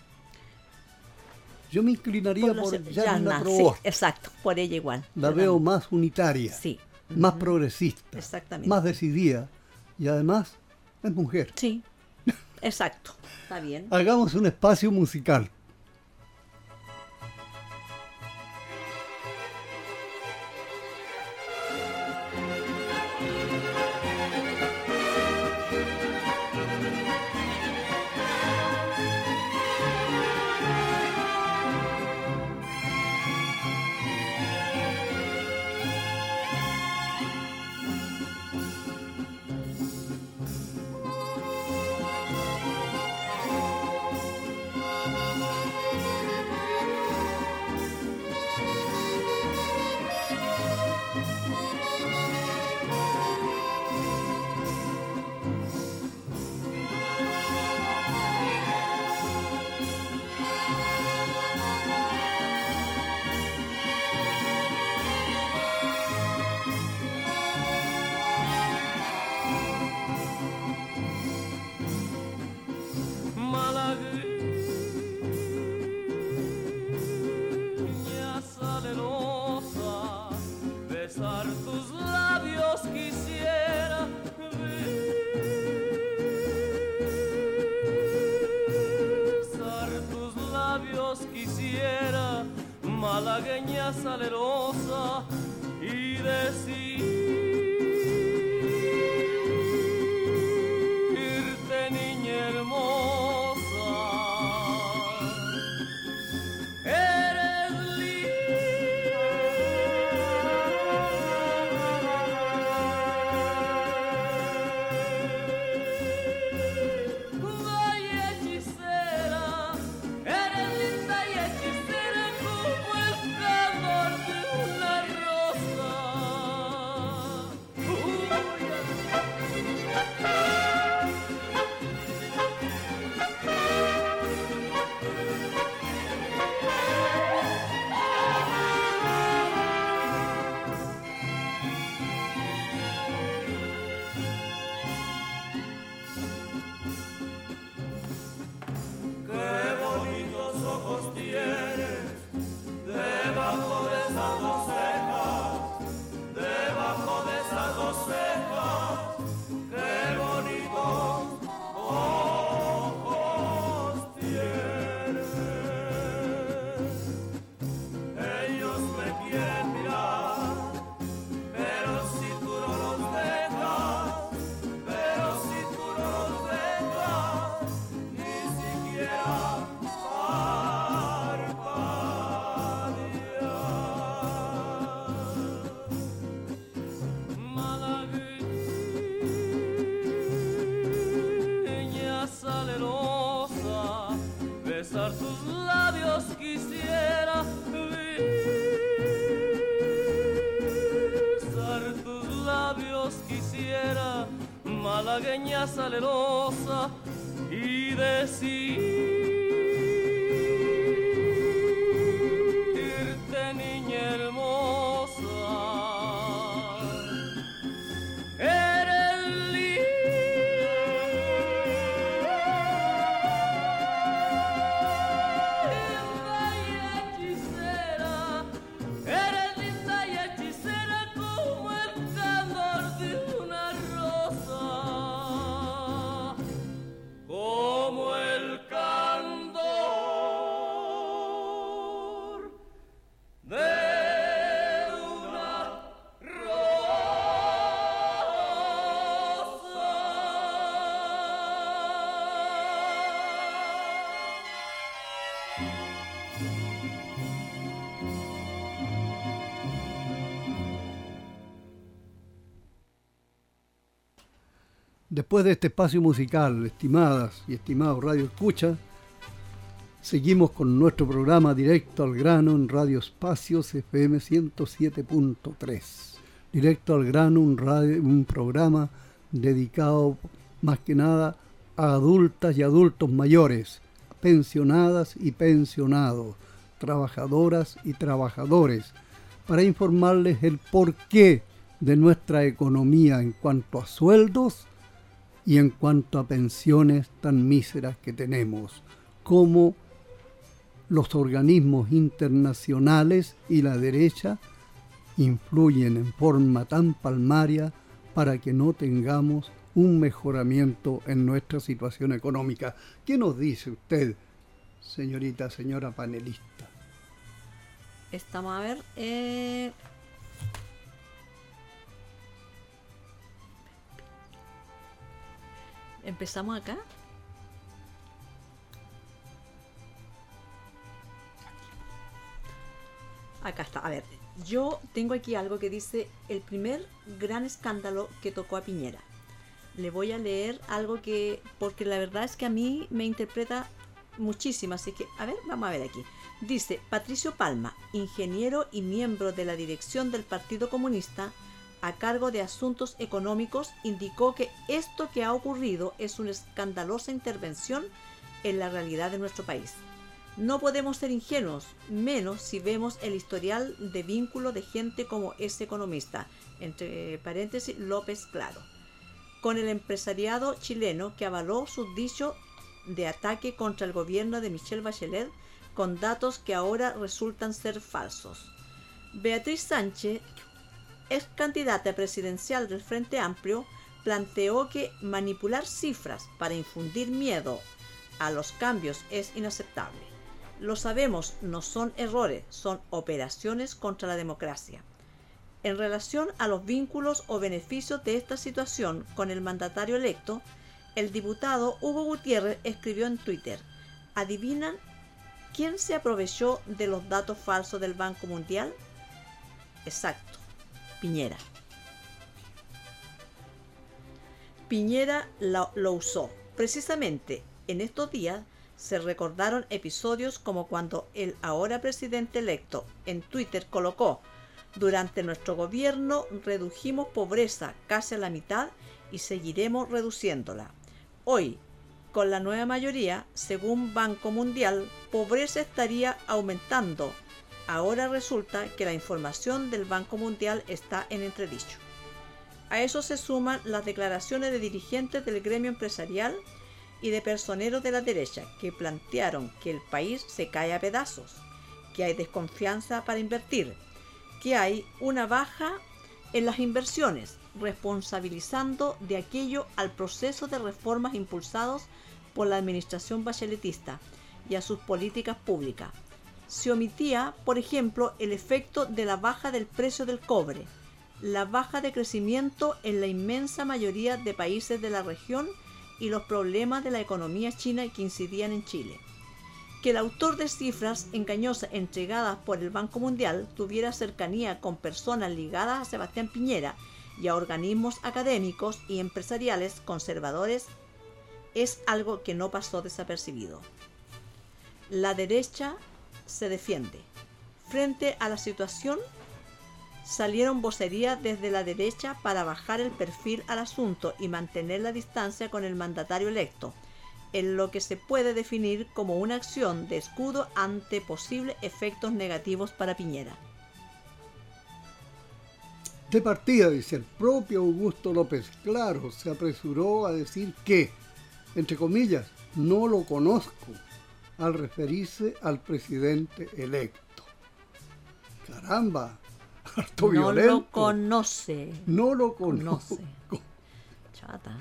Yo me inclinaría por Yasna Proboste. Sí, exacto, por ella igual. La veo más unitaria, sí, más progresista, exactamente, más decidida y además es mujer. Sí, exacto, está bien. Hagamos un espacio musical. malagueña salerosa y decirte, niña hermosa, eres malagueña salerosa y decirte, niña hermosa, eres linda y hechicera, eres linda y hechicera como el candor de una rosa, como el candor de una Después de este espacio musical, estimadas y estimados Radio Escucha, seguimos con nuestro programa Directo al Grano en Radio Espacios FM 107.3. Directo al Grano, un programa dedicado más que nada a adultas y adultos mayores, pensionadas y pensionados, trabajadoras y trabajadores, para informarles el porqué de nuestra economía en cuanto a sueldos y en cuanto a pensiones tan míseras que tenemos, cómo los organismos internacionales y la derecha influyen en forma tan palmaria para que no tengamos un mejoramiento en nuestra situación económica. ¿Qué nos dice usted, señora panelista? Estamos a ver. Empezamos acá. Acá está. A ver, yo tengo aquí algo que dice el primer gran escándalo que tocó a Piñera. Le voy a leer algo que, porque la verdad es que a mí me interpreta muchísimo, así que, a ver, vamos a ver aquí. Dice, Patricio Palma, ingeniero y miembro de la dirección del Partido Comunista, a cargo de asuntos económicos, indicó que esto que ha ocurrido es una escandalosa intervención en la realidad de nuestro país. No podemos ser ingenuos, menos si vemos el historial de vínculo de gente como ese economista, entre paréntesis López Claro, con el empresariado chileno que avaló sus dichos de ataque contra el gobierno de Michelle Bachelet con datos que ahora resultan ser falsos. Beatriz Sánchez, ex candidata presidencial del Frente Amplio, planteó que manipular cifras para infundir miedo a los cambios es inaceptable. Lo sabemos, no son errores, son operaciones contra la democracia. En relación a los vínculos o beneficios de esta situación con el mandatario electo, el diputado Hugo Gutiérrez escribió en Twitter: ¿adivinan quién se aprovechó de los datos falsos del Banco Mundial? Exacto, Piñera. Piñera lo usó. Precisamente en estos días se recordaron episodios como cuando el ahora presidente electo en Twitter colocó: durante nuestro gobierno redujimos pobreza casi a la mitad y seguiremos reduciéndola. Hoy, con la nueva mayoría, según Banco Mundial, pobreza estaría aumentando. Ahora resulta que la información del Banco Mundial está en entredicho. A eso se suman las declaraciones de dirigentes del gremio empresarial y de personeros de la derecha que plantearon que el país se cae a pedazos, que hay desconfianza para invertir, que hay una baja en las inversiones, responsabilizando de aquello al proceso de reformas impulsados por la administración bacheletista y a sus políticas públicas. Se omitía, por ejemplo, el efecto de la baja del precio del cobre, la baja de crecimiento en la inmensa mayoría de países de la región y los problemas de la economía china que incidían en Chile. Que el autor de cifras engañosas entregadas por el Banco Mundial tuviera cercanía con personas ligadas a Sebastián Piñera y a organismos académicos y empresariales conservadores es algo que no pasó desapercibido. La derecha se defiende. Frente a la situación, salieron vocerías desde la derecha para bajar el perfil al asunto y mantener la distancia con el mandatario electo, en lo que se puede definir como una acción de escudo ante posibles efectos negativos para Piñera. De partida, dice, el propio Augusto López Claro se apresuró a decir que, entre comillas, no lo conozco, al referirse al presidente electo. ¡Caramba! Harto violento. No lo conoce. No lo conoce. Chata.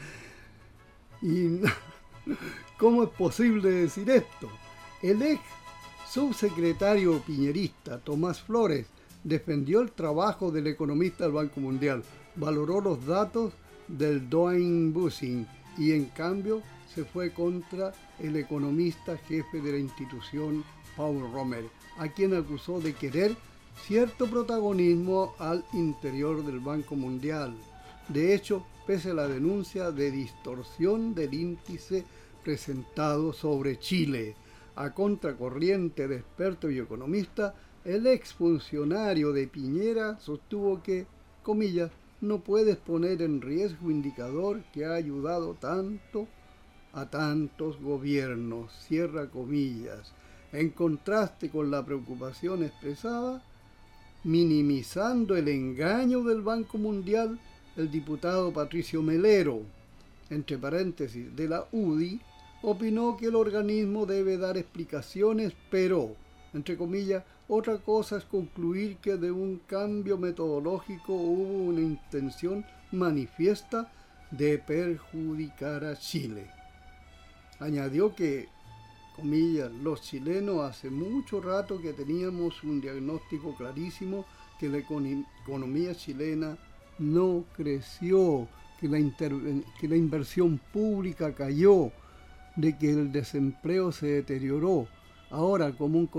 ¿Y cómo es posible decir esto? El ex subsecretario piñerista Tomás Flores defendió el trabajo del economista del Banco Mundial, valoró los datos del Doing Business y en cambio se fue contra el economista jefe de la institución, Paul Romer, a quien acusó de querer cierto protagonismo al interior del Banco Mundial. De hecho, pese a la denuncia de distorsión del índice presentado sobre Chile, a contracorriente de expertos y economistas, el exfuncionario de Piñera sostuvo que, comillas, no puedes poner en riesgo indicador que ha ayudado tanto a tantos gobiernos, cierra comillas, en contraste con la preocupación expresada, minimizando el engaño del Banco Mundial, el diputado Patricio Melero, entre paréntesis, de la UDI, opinó que el organismo debe dar explicaciones, pero, entre comillas, otra cosa es concluir que de un cambio metodológico hubo una intención manifiesta de perjudicar a Chile. Añadió que, comillas, los chilenos hace mucho rato que teníamos un diagnóstico clarísimo que la economía chilena no creció, que la inversión pública cayó, de que el desempleo se deterioró. Ahora, como un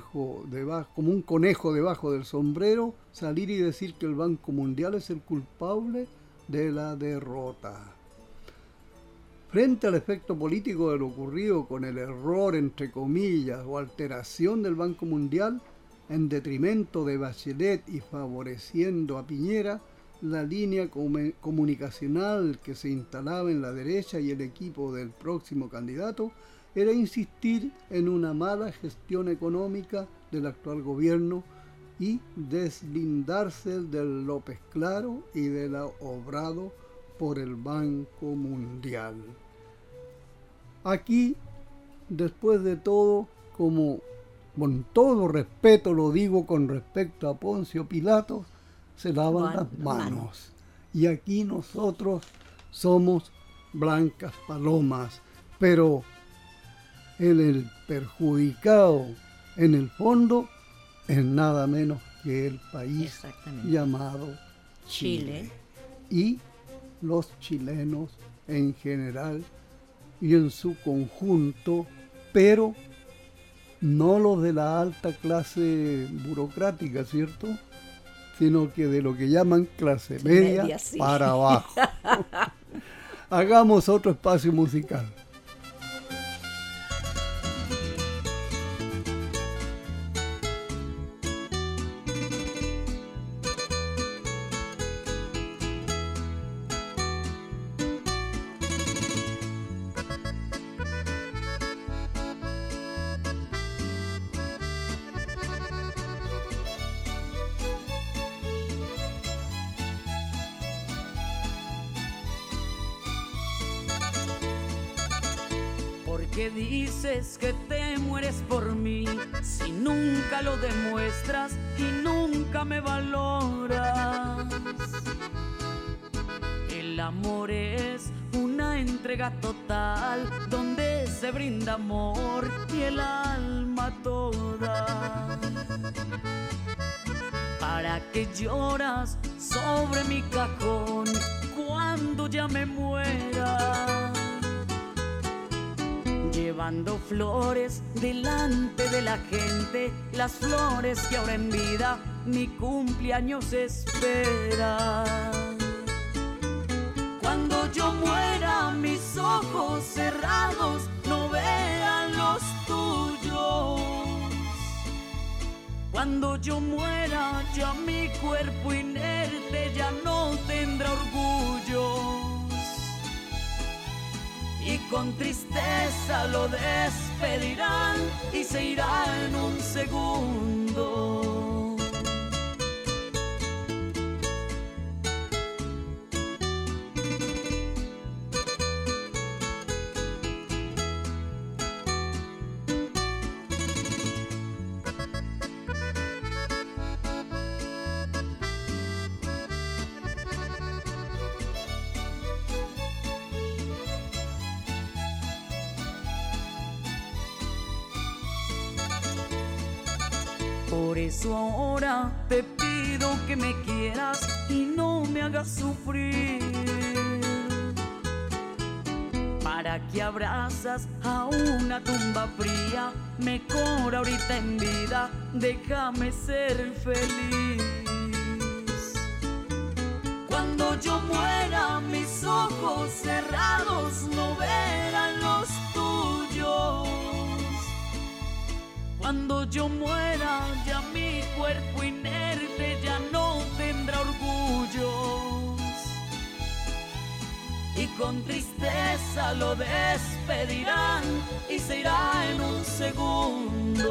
conejo debajo del sombrero, salir y decir que el Banco Mundial es el culpable de la derrota. Frente al efecto político de lo ocurrido con el error, entre comillas, o alteración del Banco Mundial, en detrimento de Bachelet y favoreciendo a Piñera, la línea comunicacional que se instalaba en la derecha y el equipo del próximo candidato era insistir en una mala gestión económica del actual gobierno y deslindarse del López Claro y de lo obrado por el Banco Mundial. Aquí, después de todo, como con todo respeto lo digo con respecto a Poncio Pilatos, se lavan las manos. Y aquí nosotros somos blancas palomas, pero el perjudicado en el fondo es nada menos que el país Exactamente. llamado Chile. Y los chilenos en general y en su conjunto, pero no los de la alta clase burocrática, ¿cierto? Sino que de lo que llaman clase media, sí. para abajo. Hagamos otro espacio musical. ¿Qué dices que te mueres por mí si nunca lo demuestras y nunca me valoras? El amor es una entrega total donde se brinda amor y el alma toda. ¿Para qué lloras sobre mi cajón cuando ya me muera? Llevando flores delante de la gente, las flores que ahora en vida mi cumpleaños espera. Cuando yo muera, mis ojos cerrados no vean los tuyos. Cuando yo muera, ya mi cuerpo inerte ya no tendrá orgullo. Y con tristeza lo despedirán y se irá en un segundo. Por eso ahora te pido que me quieras y no me hagas sufrir. ¿Para qué abrazas a una tumba fría? Mejor ahorita en vida, déjame ser feliz. Cuando yo muera, mis ojos cerrados no verán los tuyos. Cuando yo muera, ya mi cuerpo inerte ya no tendrá orgullos. Y con tristeza lo despedirán y se irá en un segundo.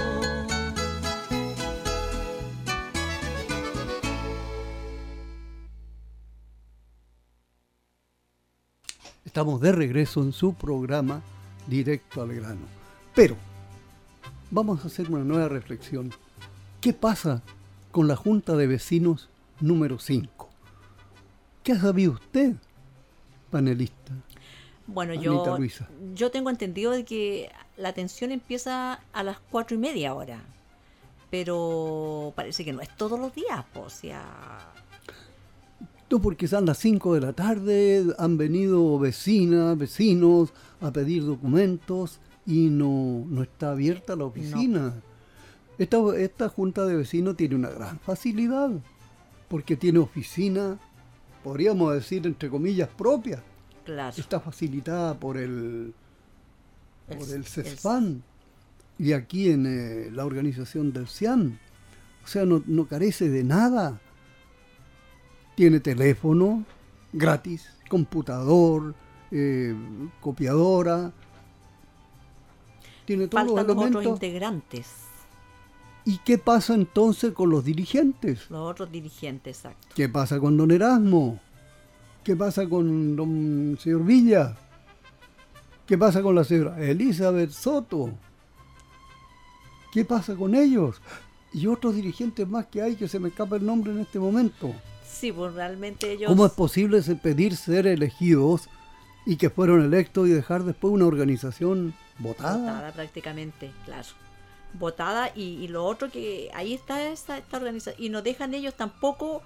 Estamos de regreso en su programa Directo al Grano. Pero vamos a hacer una nueva reflexión. ¿Qué pasa con la Junta de Vecinos número 5? ¿Qué ha sabido usted, panelista? Bueno, Anita Luisa. yo tengo entendido de que la atención empieza a las 4:30 ahora. Pero parece que no es todos los días, pues, o sea... No, porque son las 5 de la tarde, han venido vecinos a pedir documentos y no está abierta la oficina. No. Esta junta de vecinos tiene una gran facilidad, porque tiene oficina, podríamos decir, entre comillas, propia. Claro. Está facilitada por el CESFAN y aquí en la organización del CIAN. O sea, no carece de nada. Tiene teléfono gratis, computador, copiadora. Tiene todos los elementos. Faltan otros integrantes. ¿Y qué pasa entonces con los dirigentes? Los otros dirigentes, exacto. ¿Qué pasa con don Erasmo? ¿Qué pasa con don señor Villa? ¿Qué pasa con la señora Elizabeth Soto? ¿Qué pasa con ellos? Y otros dirigentes más que hay, que se me escapa el nombre en este momento. Sí, pues realmente ellos... ¿Cómo es posible pedir ser elegidos y que fueron electos y dejar después una organización votada? Votada prácticamente, claro. votada, y lo otro que ahí está esta organización, y no dejan ellos tampoco,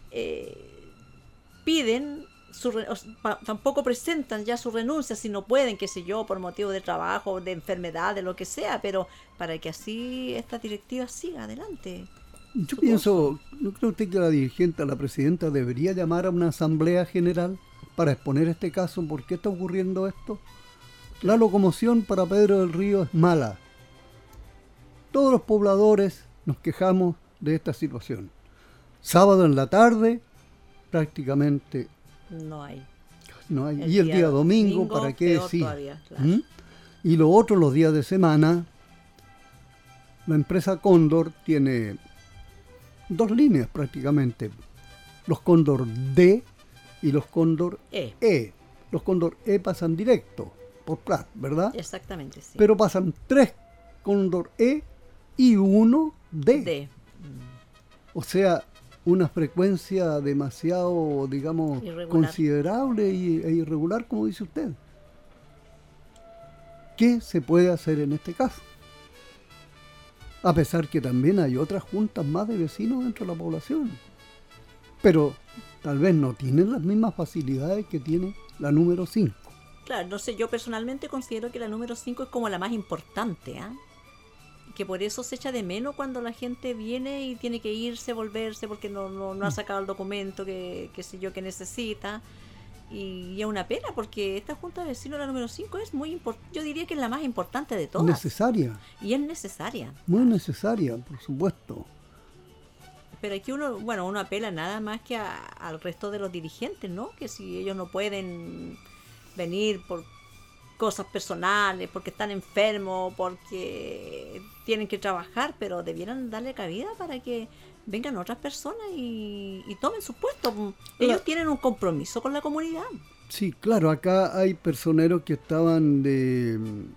piden tampoco presentan ya su renuncia si no pueden, qué sé yo, por motivo de trabajo, de enfermedad, de lo que sea, pero para que así esta directiva siga adelante. Yo pienso, ¿no cree usted que la dirigente, la presidenta, debería llamar a una asamblea general para exponer este caso? ¿Por qué está ocurriendo esto? La locomoción para Pedro del Río es mala. Todos los pobladores nos quejamos de esta situación. Sábado en la tarde, prácticamente no hay. Y el día domingo, ¿para qué decir? Claro. Y lo otro, los días de semana, la empresa Cóndor tiene 2 líneas prácticamente. Los Cóndor D y los Cóndor E. Los Cóndor E pasan directo por Prat, ¿verdad? Exactamente, sí. Pero pasan 3 Cóndor E y 1 D. O sea, una frecuencia demasiado, digamos, irregular, considerable e irregular, como dice usted. ¿Qué se puede hacer en este caso? A pesar que también hay otras juntas más de vecinos dentro de la población. Pero tal vez no tienen las mismas facilidades que tiene la número 5. Claro, no sé, yo personalmente considero que la número 5 es como la más importante, ¿eh? Que por eso se echa de menos cuando la gente viene y tiene que irse, volverse, porque no ha sacado el documento que sé yo que necesita. Y es una pena, porque esta junta de vecinos, la número 5, es muy importante. Yo diría que es la más importante de todas. Necesaria. Y es necesaria. Muy necesaria, por supuesto. Pero aquí uno apela nada más que al resto de los dirigentes, ¿no? Que si ellos no pueden venir por cosas personales, porque están enfermos, porque tienen que trabajar, pero debieran darle cabida para que vengan otras personas y tomen sus puestos. Ellos tienen un compromiso con la comunidad. Sí, claro, acá hay personeros que estaban en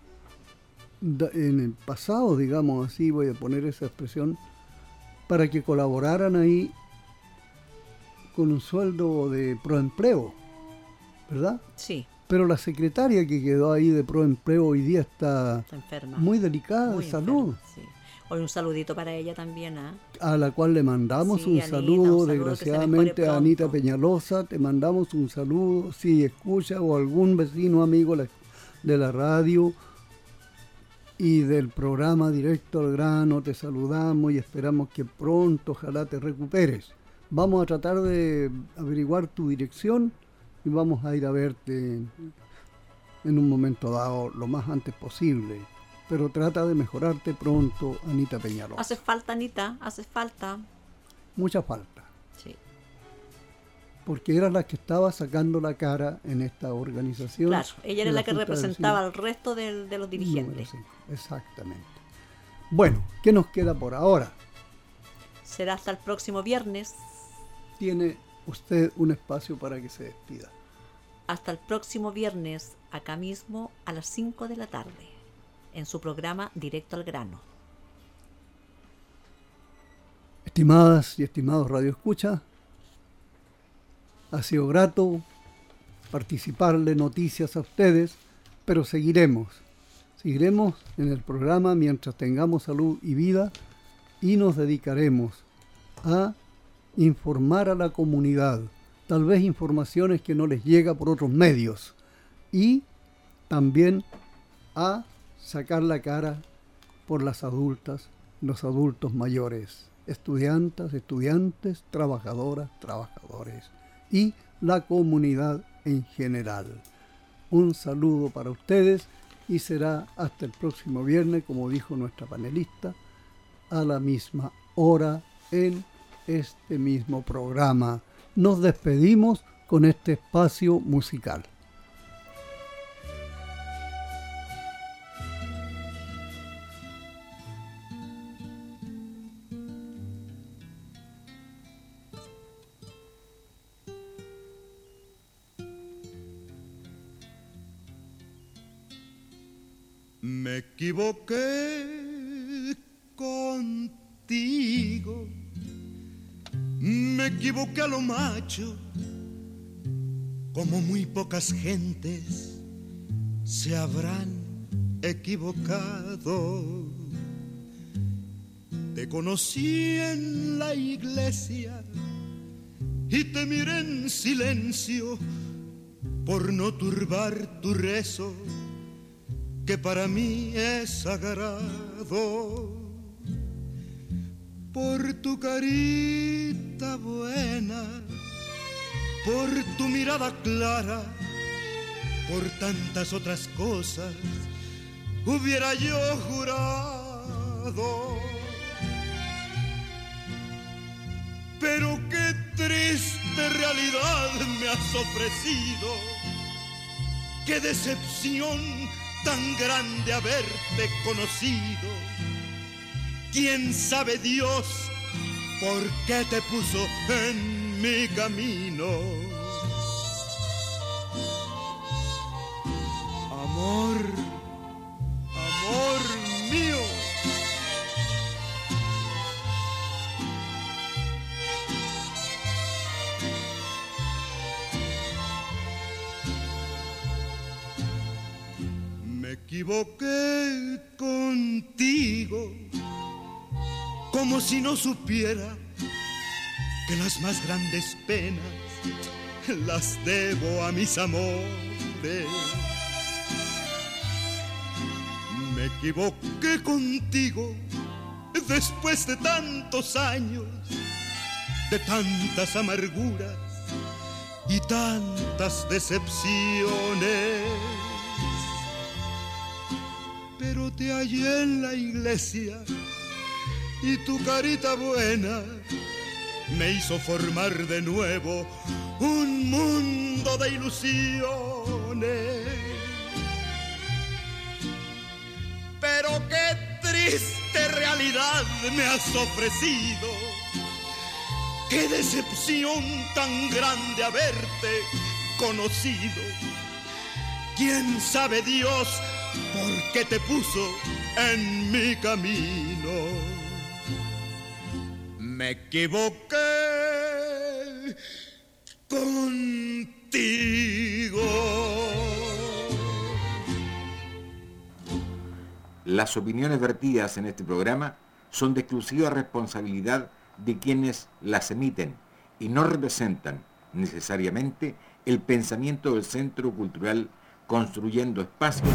el pasado, digamos así, voy a poner esa expresión, para que colaboraran ahí con un sueldo de proempleo, ¿verdad? Sí. Pero la secretaria que quedó ahí de proempleo hoy día está enferma, muy delicada de salud. Sí. Hoy un saludito para ella también, ¿eh? A la cual le mandamos un saludo, desgraciadamente a Anita Peñalosa, te mandamos un saludo, si escucha o algún vecino amigo de la radio y del programa Directo al Grano, te saludamos y esperamos que pronto, ojalá te recuperes. Vamos a tratar de averiguar tu dirección y vamos a ir a verte en un momento dado, lo más antes posible. Pero trata de mejorarte pronto, Anita Peñalosa. Hace falta, Anita, hace falta. Mucha falta. Sí. Porque era la que estaba sacando la cara en esta organización. Claro, ella era la que representaba al resto de los dirigentes. Exactamente. Bueno, ¿qué nos queda por ahora? Será hasta el próximo viernes. Tiene usted un espacio para que se despida. Hasta el próximo viernes, acá mismo a las 5 de la tarde, en su programa Directo al Grano. Estimadas y estimados Radio Escucha, ha sido grato participarle noticias a ustedes, pero seguiremos en el programa mientras tengamos salud y vida, y nos dedicaremos a informar a la comunidad, tal vez informaciones que no les llega por otros medios, y también a sacar la cara por las adultas, los adultos mayores, estudiantes, trabajadoras, trabajadores y la comunidad en general. Un saludo para ustedes y será hasta el próximo viernes, como dijo nuestra panelista, a la misma hora en este mismo programa. Nos despedimos con este espacio musical. Me equivoqué contigo, me equivoqué a lo macho, como muy pocas gentes se habrán equivocado. Te conocí en la iglesia y te miré en silencio por no turbar tu rezo, que para mí es sagrado. Por tu carita buena, por tu mirada clara, por tantas otras cosas, hubiera yo jurado. Pero qué triste realidad me has ofrecido, qué decepción tan grande haberte conocido. ¿Quién sabe Dios por qué te puso en mi camino? Amor, amor mío. Me equivoqué contigo, como si no supiera que las más grandes penas las debo a mis amores. Me equivoqué contigo después de tantos años, de tantas amarguras y tantas decepciones. Pero te hallé en la iglesia y tu carita buena me hizo formar de nuevo un mundo de ilusiones. Pero qué triste realidad me has ofrecido, qué decepción tan grande haberte conocido. ¿Quién sabe Dios por qué te puso en mi camino? Me equivoqué contigo. Las opiniones vertidas en este programa son de exclusiva responsabilidad de quienes las emiten y no representan necesariamente el pensamiento del Centro Cultural Construyendo Espacios